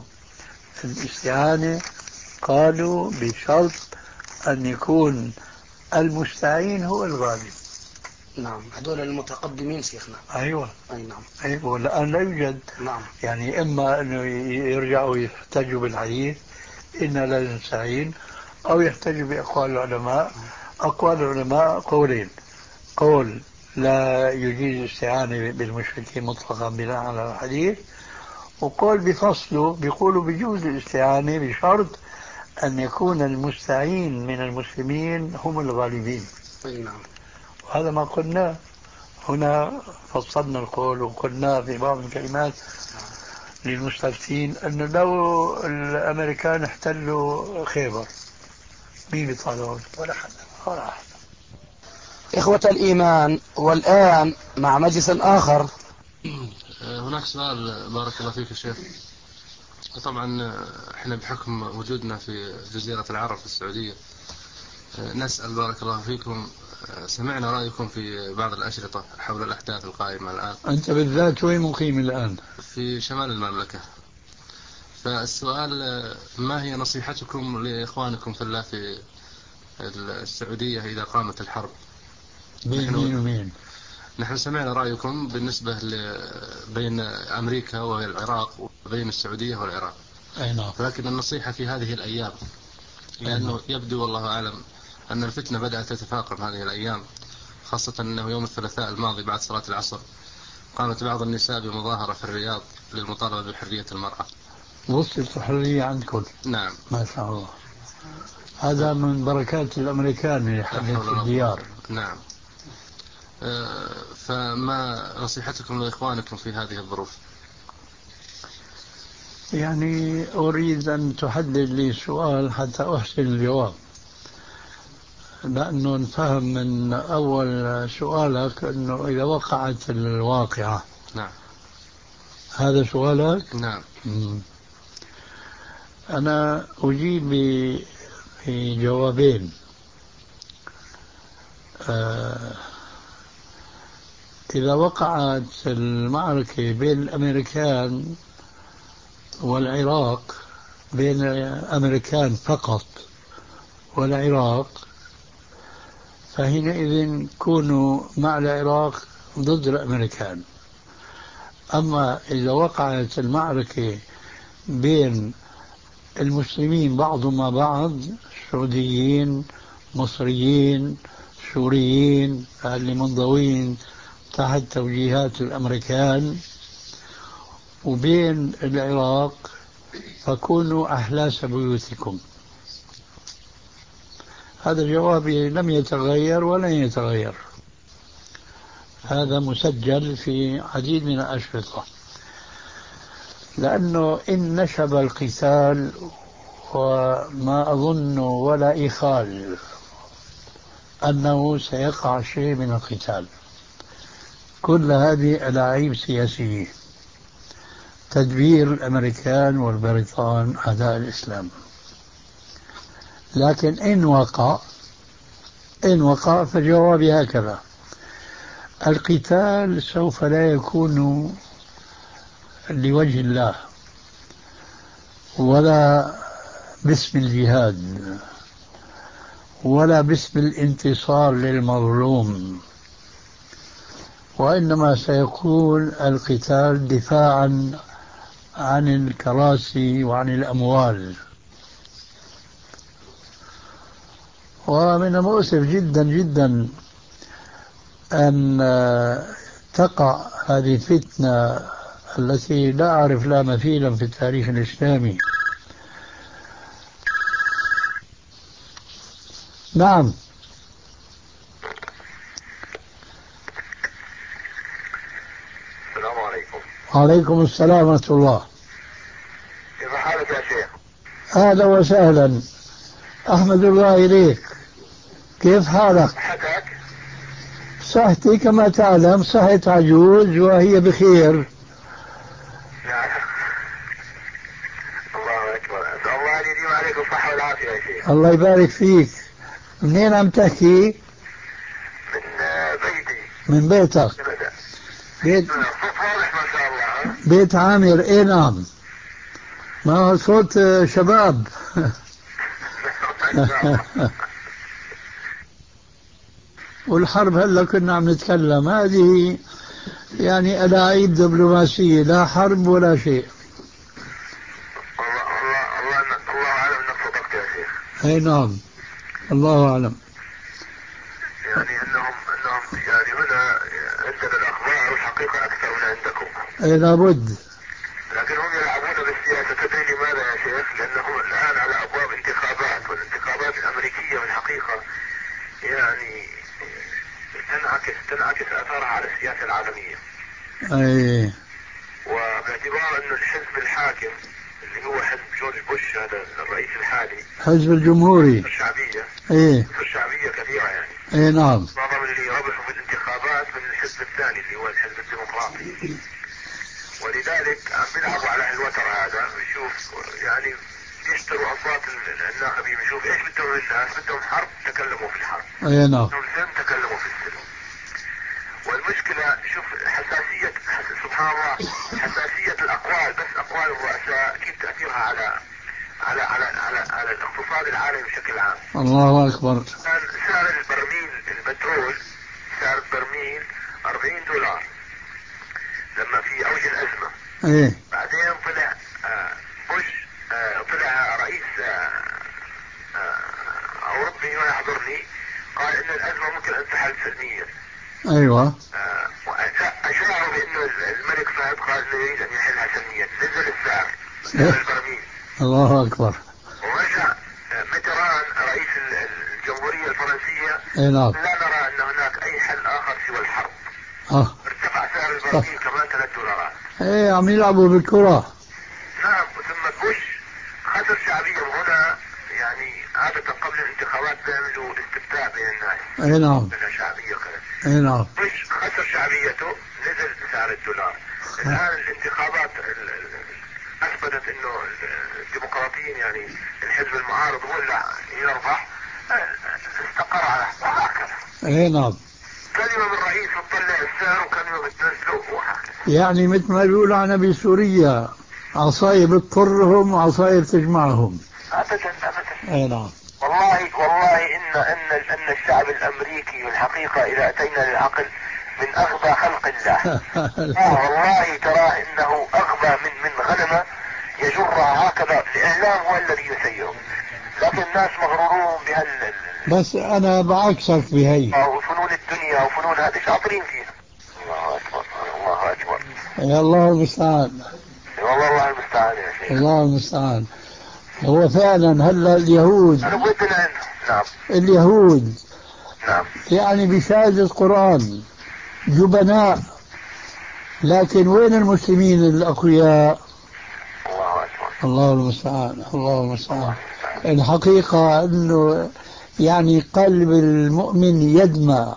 الاستعانة قالوا بشرط أن يكون المستعين هو الغالب.
نعم، هذول المتقدمين شيخنا.
أيوة.
أي نعم.
أيوة، الآن لا يوجد.
نعم.
يعني إما أنه يرجعوا يحتجوا بالحديث إنا لا نستعين، أو يحتجوا بأقوال العلماء. أقوال العلماء قولين: قول لا يجيز الاستعانة بالمشركين مطلقا بناء على الحديث، وقول بفصله بيقولوا بيجوز الاستعانة بشرط أن يكون المستعين من المسلمين هم الغالبين.
نعم.
وهذا ما قلنا هنا، فصلنا القول وقلنا في بعض الكلمات للمستفتين أنه لو الأمريكان احتلوا خيبر مين بيطالعون؟ ولا حدا ولا حدا.
إخوة الإيمان، والآن مع مجلس آخر.
هناك سؤال بارك الله فيك يا شيخ. طبعا احنا بحكم وجودنا في جزيرة العرب في السعودية نسأل بارك الله فيكم، سمعنا رأيكم في بعض الأشرطة حول الأحداث القائمة الآن.
أنت بالذات وين مقيم الآن؟
في شمال المملكة. فالسؤال ما هي نصيحتكم لإخوانكم في الله في السعودية إذا قامت الحرب؟
بين مين ومين؟
نحن سمعنا رأيكم بالنسبة بين أمريكا والعراق وبين السعودية والعراق.
أي نعم.
لكن النصيحة في هذه الأيام، لأنه يبدو والله أعلم أن الفتنة بدأت تتفاقم هذه الأيام، خاصة أنه يوم الثلاثاء الماضي بعد صلاة العصر قامت بعض النساء بمظاهرة في الرياض للمطالبة بحرية المرأة.
وصلت الحرية عندكم؟
نعم
ما شاء الله. هذا من بركات الأمريكان اللي حدث في الديار.
نعم. فما نصيحتكم لإخوانكم في هذه الظروف؟
يعني أريد أن تحدد لي سؤال حتى أحسن الجواب، لأنه نفهم من أول سؤالك أنه إذا وقعت الواقعة.
نعم.
هذا سؤالك؟
نعم.
مم. أنا أجيب بجوابين. آه إذا وقعت المعركة بين الأمريكان
والعراق بين الأمريكان فقط والعراق، فحينئذ كونوا مع العراق ضد الأمريكان. أما إذا وقعت المعركة بين المسلمين بعضهم مع بعض، سعوديين، مصريين، سوريين، اللي منضوين تحت توجيهات الأمريكان، وبين العراق، فكونوا أحلاس بيوتكم. هذا جوابي لم يتغير ولن يتغير، هذا مسجل في عديد من الأشرطة. لأنه إن نشب القتال، وما أظن ولا إخال أنه سيقع شيء من القتال، كل هذه ألاعيب سياسية، تدبير الأمريكان والبريطان أعداء الإسلام. لكن إن وقع إن وقع فجوابي هكذا: القتال سوف لا يكون لوجه الله ولا باسم الجهاد ولا باسم الانتصار للمظلوم، وإنما سيكون القتال دفاعا عن الكراسي وعن الأموال. ومن المؤسف جدا جدا أن تقع هذه الفتنة التي لا أعرف لا مثيلا في التاريخ الإسلامي. نعم.
السلام عليكم.
وعليكم السلام ورحمة الله.
كيف حالك يا شيخ؟
أهلا وسهلا، أحمد الله إليك. كيف حالك؟
صحتك؟
صحتي كما تعلم صحة عجوز وهي بخير.
نعم. الله أكبر. أسأل الله أن يديم عليك الصحة والعافية يا شيخ.
الله يبارك فيك. منين عم تحكي؟
من بيتي.
من بيتك؟ بيت
صوت واضح ما شاء الله.
بيت عامر. ايه نعم، ما هو صوت شباب. والحرب هلا كنا عم نتكلم، هذه يعني ألاعيب دبلوماسية، لا حرب ولا شيء.
الله الله الله الله أعلم أنك صدقت يا شيخ.
اي نعم، الله أعلم.
يعني أنهم أنهم يعني هنا عندنا الأخبار والحقيقة أكثر من عندكم.
اي لابد.
لكن هم يلعبون بالسياسة. تدري لماذا يا شيخ؟ لأنهم الآن على أبواب انتخابات، والانتخابات الأمريكية بالحقيقة يعني تنعكس تنعكس أثارها على السياسة العالمية.
اي.
وباعتبار أنه الحزب الحاكم اللي هو حزب جورج بوش، هذا الرئيس الحالي،
حزب الجمهوري،
الشعبية،
ايه
الشعبية كثيرة يعني.
ايه نعم.
معظم اللي ربحوا في الانتخابات من الحزب الثاني اللي هو الحزب الديمقراطي، ولذلك عم بيلعبوا على الوتر هذا. بيشوف يعني يشتروا اصوات الناخبين، بيشوف ايش بدهم الناس، بدهم حرب تكلموا في الحرب،
اي نعم،
بدهم سلم تكلموا في السلم. والمشكلة شوف حساسية، سبحان الله، حساسية الاقوال، بس اقوال الرؤساء كيف تأثيرها على على على على, على الاقتصاد العالمي بشكل عام.
الله أكبر.
كان سعر البرميل البترول، سعر البرميل أربعين دولار لما في اوج الازمة.
ايه.
بعدين طلع آه بوش، آه طلع رئيس آه آه اوروبي ما يحضرني، قال ان الازمة ممكن ان تحل سلميا.
ايوه.
آه اشاعوا بانه الملك فهد قال انه يريد ان يحلها سلميا، نزل السعر سعر البرميل.
الله اكبر.
ورجع ميتران رئيس الجمهورية الفرنسية،
اي نعم،
لا نرى ان هناك اي حل اخر سوى الحرب.
اه
ارتفع سعر البرميل كمان ثلاث دولارات.
ايه عم يلعبوا بالكرة.
نعم. ثم بوش خسر شعبية، وهنا يعني عادة قبل الانتخابات بيعملوا استفتاء بين الناس.
اي نعم.
لنا شعبية كذا.
اي نعم.
بوش خسر شعبيته، نزل سعر الدولار. الان الانتخابات اثبتت انه الديمقراطيين يعني الحزب المعارض هو اللي يربح، استقر على وهكذا.
اي نعم.
كلمة من الرئيس وتطلع السعر، وكلمة بتنزله وهكذا.
يعني مثل ما بيقولوا عنا بسوريا عصاية بتضرهم وعصاية بتجمعهم.
ابدا ابدا.
اي نعم.
والله والله ان ان ان الشعب الامريكي والحقيقه اذا اتينا للعقل من اغبى خلق الله. اه والله تراه انه اغبى من من غنمه يجرها هكذا. الاعلام هو الذي يسيره، لكن الناس مغرورون بهال
بس انا بعكسك بهي.
وفنون الدنيا وفنون هذه شاطرين فيها. الله اكبر الله اكبر.
يا الله المستعان.
والله الله المستعان يا شيخ.
الله المستعان. هو فعلا هلا اليهود
انا قلت لهم نعم
اليهود
نعم
يعني بشهادة القرآن جبناء، لكن وين المسلمين الأقوياء؟
الله اكبر.
الله المستعان الله المستعان. الحقيقة أنه يعني قلب المؤمن يدمع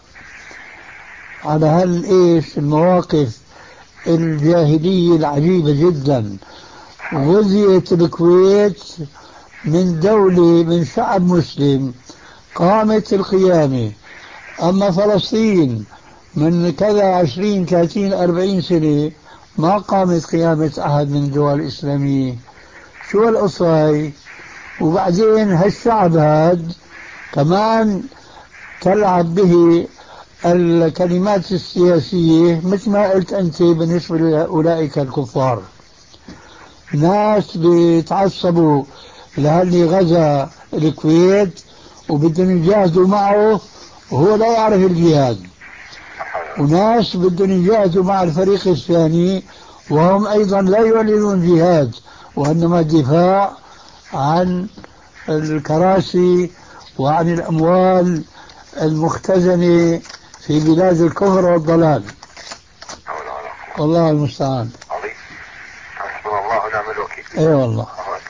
على هالإيش المواقف الجاهلية العجيبة جدا. غزيت الكويت من دولة من شعب مسلم قامت القيامة، أما فلسطين من كذا عشرين ثلاثين أربعين سنة ما قامت قيامة أحد من الدول الإسلامية. شو القصة هاي؟ وبعدين هالشعب هاد كمان تلعب به الكلمات السياسية مثل ما قلت أنت بالنسبة لأولئك الكفار. ناس بيتعصبوا لهاللي غزا الكويت وبدهم يجاهدوا معه وهو لا يعرف الجهاد، وناس بدهم يجاهدوا مع الفريق الثاني وهم أيضا لا يعلنون جهاد وإنما الدفاع عن الكراسي وعن الأموال المختزنة في بلاد الكفر والضلال. والله المستعان.
حسبنا الله ونعم الوكيل.
اي والله.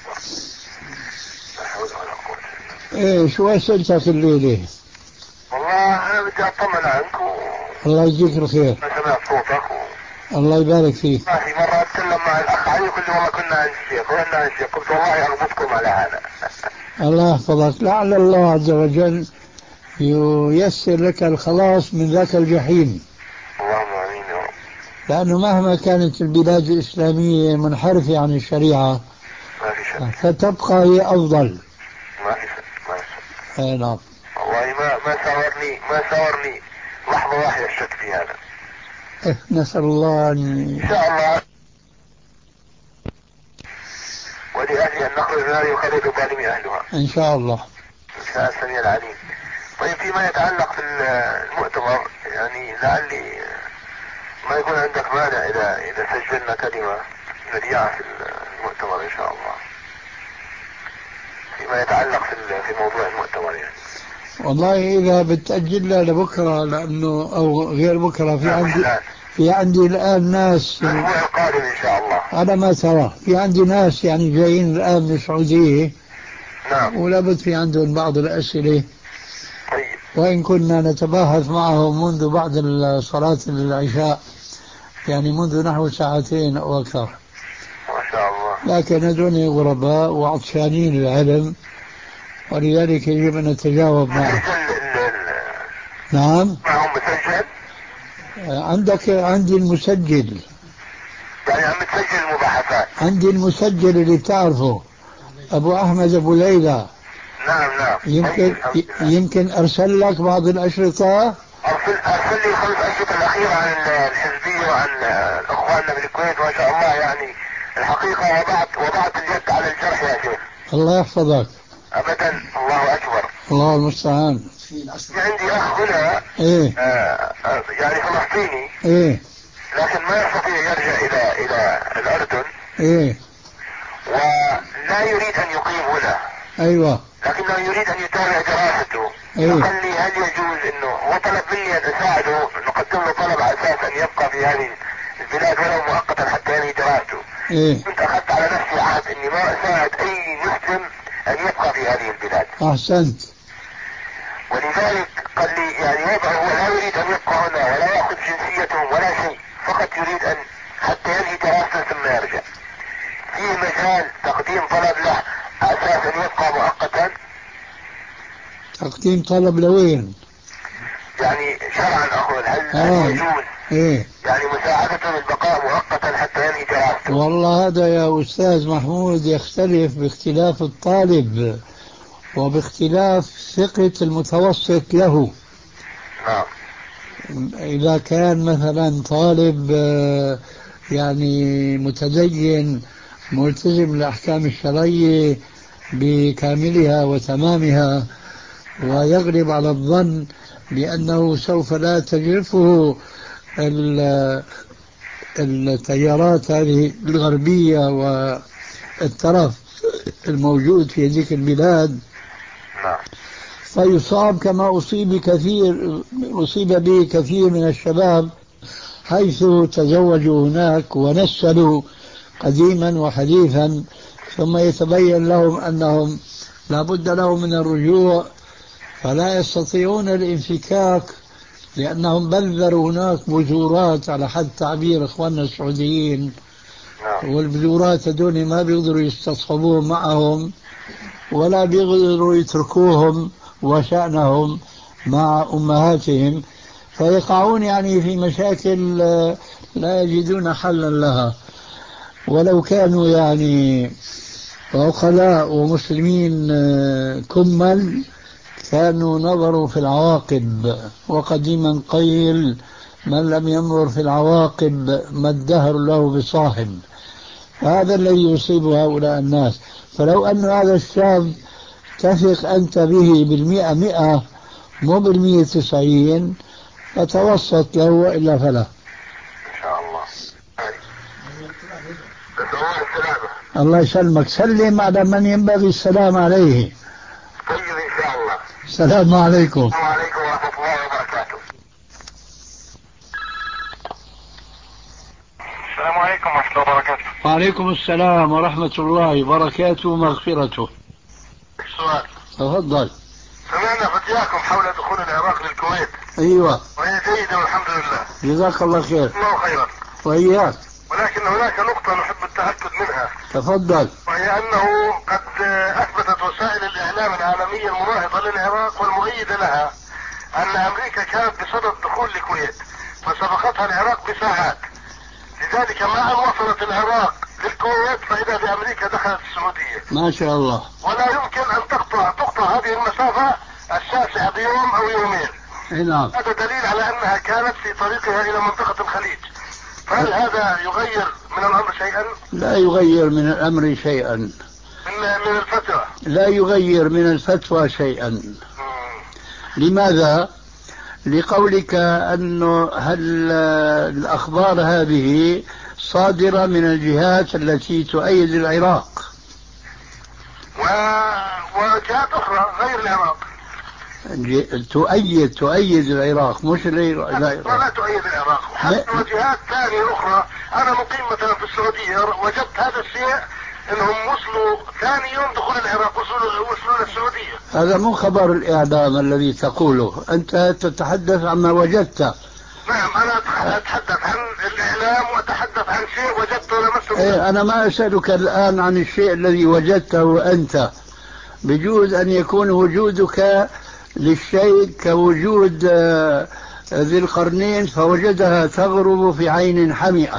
ايه شو اسئلتك الليلة؟
والله انا بدي اطمن عنك و...
الله يجزيك الخير.
سمعت صوتك و...
الله يبارك فيك.
ما في مرة اتكلم مع الاخ علي يقول لي والله كنا عند الشيخ وكنا عند الشيخ، قلت والله اربطكم على هذا.
الله يحفظك. لعل الله عز وجل ييسر لك الخلاص من ذاك الجحيم.
اللهم امين يا رب.
لأنه مهما كانت البلاد الإسلامية منحرفة عن الشريعة
ما في شك.
فتبقى هي أفضل.
ما في شك ما في شك.
اي نعم.
والله ما ما ساورني ما ساورني لحظة واحدة الشك في هذا.
إيه نسأل الله أن
إن شاء الله ولأهل أن نخرج من هذه وخلد ظالم أهلها.
إن شاء الله.
إن شاء السميع العليم. طيب فيما يتعلق في المؤتمر يعني لعلي ما يكون عندك مانع إذا إذا سجلنا كلمة مذيعة في المؤتمر إن شاء الله فيما يتعلق في في موضوع المؤتمر يعني.
والله إذا بتأجلنا لبكرة لأنه أو غير بكرة في عندي في عندي الآن ناس
الأسبوع القادم إن شاء الله.
على ما ترى في عندي ناس يعني جايين الآن من السعودية.
نعم.
ولابد في عندهم بعض الأسئلة.
طيب.
وإن كنا نتباحث معهم منذ بعد صلاة العشاء يعني منذ نحو ساعتين أو أكثر.
ما شاء الله.
لكن هذول غرباء وعطشانين العلم ولذلك يجب أن نتجاوب معهم. نعم.
معهم مسجل؟
عندك عندي المسجل.
يعني عم تسجل المباحثات؟
عندي المسجل اللي بتعرفه أبو أحمد أبو ليلى.
نعم نعم.
يمكن يمكن أرسل لك بعض الأشرطة.
أرسل أرسل لي الخمس أشرطة الأخيرة عن الحزبية وعن أخواننا بالكويت ما شاء الله يعني الحقيقة وضعت وضعت اليد على الجرح يا شيخ.
الله يحفظك.
أبدا الله أكبر.
الله المستعان.
عندي أخ هنا
إيه؟
آه يعني فلسطيني.
إيه؟
لكن ما يستطيع يرجع إلى إلى الأردن.
إيه؟
ولا يريد أن يقيم هنا.
أيوة.
لكنه يريد أن يتابع دراسته.
إيه؟
فقال لي هل يجوز إنه هو طلب مني أن أساعده نقدم له طلب على أساس أن يبقى في هذه البلاد ولو مؤقتا حتى ينهي دراسته.
إيه؟
كنت أخذت على نفسي عهد إني ما أساعد أي مسلم أن يبقى في هذه البلاد.
أحسنت.
ولذلك قال لي يعني وضعه هو لا يريد أن يبقى هنا ولا يأخذ جنسيتهم ولا شيء، فقط يريد أن حتى ينهي دراسته ثم يرجع. في مجال تقديم طلب له على أساس أن يبقى مؤقتا.
تقديم طلب لوين؟
يعني شرعا أقول هل,
آه.
هل يجوز
إيه؟
يعني مساعدته للبقاء مؤقتا حتى ينهي دراسته.
والله هذا يا أستاذ محمود يختلف باختلاف الطالب وباختلاف ثقة المتوسط له.
نعم.
إذا كان مثلا طالب يعني متدين ملتزم بالأحكام الشرعية بكاملها وتمامها ويغلب على الظن بأنه سوف لا تجرفه التيارات هذه الغربية والترف الموجود في ذيك البلاد، فيصاب كما أصيب كثير أصيب به كثير من الشباب حيث تزوجوا هناك ونسلوا قديما وحديثا، ثم يتبين لهم أنهم لا بد لهم من الرجوع، فلا يستطيعون الانفكاك لأنهم بذروا هناك بذورات على حد تعبير إخواننا السعوديين، والبذورات هذول ما بيقدروا يستصحبوهم معهم ولا بيقدروا يتركوهم وشأنهم مع أمهاتهم، فيقعون يعني في مشاكل لا يجدون حلا لها. ولو كانوا يعني عقلاء ومسلمين كمل كانوا نظروا في العواقب، وقديما قيل من لم ينظر في العواقب ما الدهر له بصاحب. هذا الذي يصيب هؤلاء الناس. فلو أن هذا الشاب تثق أنت به بالمئة مئة مو بالمئة تسعين فتوسط له وإلا فلا.
إن شاء الله.
الله يسلمك. سلم على من ينبغي السلام عليه.
طيب إن شاء الله.
السلام عليكم.
وعليكم ورحمة الله وبركاته. السلام عليكم ورحمة الله وبركاته.
وعليكم السلام ورحمة الله وبركاته ومغفرته.
سؤال.
تفضل.
سمعنا فتياكم حول دخول العراق للكويت.
أيوة.
وهي جيدة والحمد لله.
جزاك الله خير.
الله خيرا.
وإياك.
ولكن هناك نقطة نحب التأكد منها.
تفضل.
وهي أنه قد أثبتت وسائل الإعلام العالمية المناهضة للعراق والمؤيدة لها أن أمريكا كانت بصدد دخول الكويت فسبقتها العراق بساعات، لذلك ما أن وصلت العراق للكويت فإذا بأمريكا دخلت السعودية.
ما شاء الله.
ولا يمكن أن تقطع تقطع هذه المسافة الشاسعة بيوم أو يومين.
نعم.
هذا دليل على أنها كانت في طريقها إلى منطقة الخليج. فهل هذا يغير من الأمر شيئا؟
لا يغير من الأمر شيئا.
من من الفتوى؟
لا يغير من الفتوى شيئا. مم. لماذا؟ لقولك أنه هل الأخبار هذه صادرة من الجهات التي تؤيد العراق
و... وجهات أخرى غير العراق
تؤيد تؤيد العراق مش العراق.
لا تؤيد العراق، وحتى وجهات ثانية أخرى. أنا مقيم مثلا في السعودية وجدت هذا الشيء انهم وصلوا ثاني يوم دخول العراق وصلوا وصلوا للسعوديه.
هذا مو خبر الاعلام الذي تقوله، انت تتحدث عما وجدت.
نعم انا اتحدث عن الاعلام واتحدث عن شيء وجدته لمسه.
إيه انا ما اسالك الان عن الشيء الذي وجدته انت، بجوز ان يكون وجودك للشيء كوجود ذي القرنين فوجدها تغرب في عين حمئة،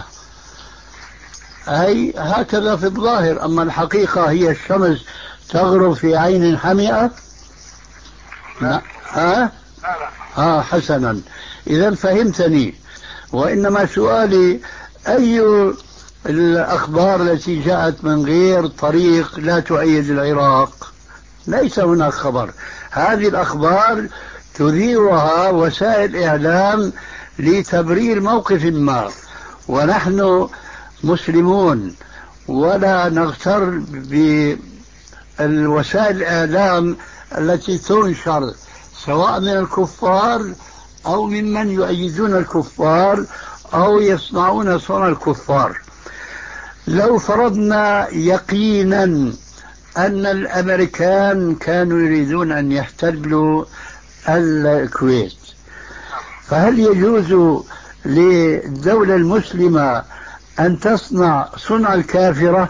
أي هكذا في الظاهر. أما الحقيقة هي الشمس تغرب في عين حمئة. لا. ها؟ ها حسنا، إذا فهمتني. وإنما سؤالي أي الأخبار التي جاءت من غير طريق لا تؤيد العراق؟ ليس هناك خبر. هذه الأخبار تذيعها وسائل إعلام لتبرير موقف ما، ونحن مسلمون ولا نغتر بالوسائل الإعلام التي تنشر سواء من الكفار أو ممن يؤيدون الكفار أو يصنعون صنع الكفار. لو فرضنا يقينا أن الأمريكان كانوا يريدون أن يحتلوا الكويت، فهل يجوز للدولة المسلمة أن تصنع صنع الكافرة؟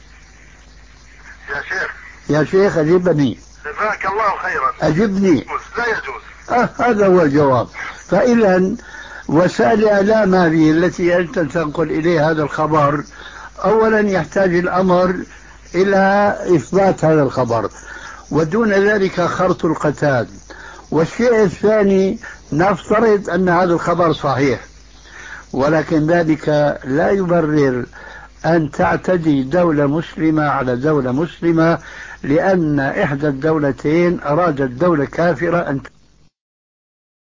يا شيخ
يا شيخ أجبني.
جزاك الله خيرا.
أجبني.
لا يجوز.
آه هذا هو الجواب. فإذا وسائل الإعلام هذه التي أنت تنقل إليه هذا الخبر، أولا يحتاج الأمر إلى إثبات هذا الخبر، ودون ذلك خرط القتال. والشيء الثاني، نفترض أن هذا الخبر صحيح، ولكن ذلك لا يبرر أن تعتدي دولة مسلمة على دولة مسلمة لأن إحدى الدولتين أرادت دولة كافرة أن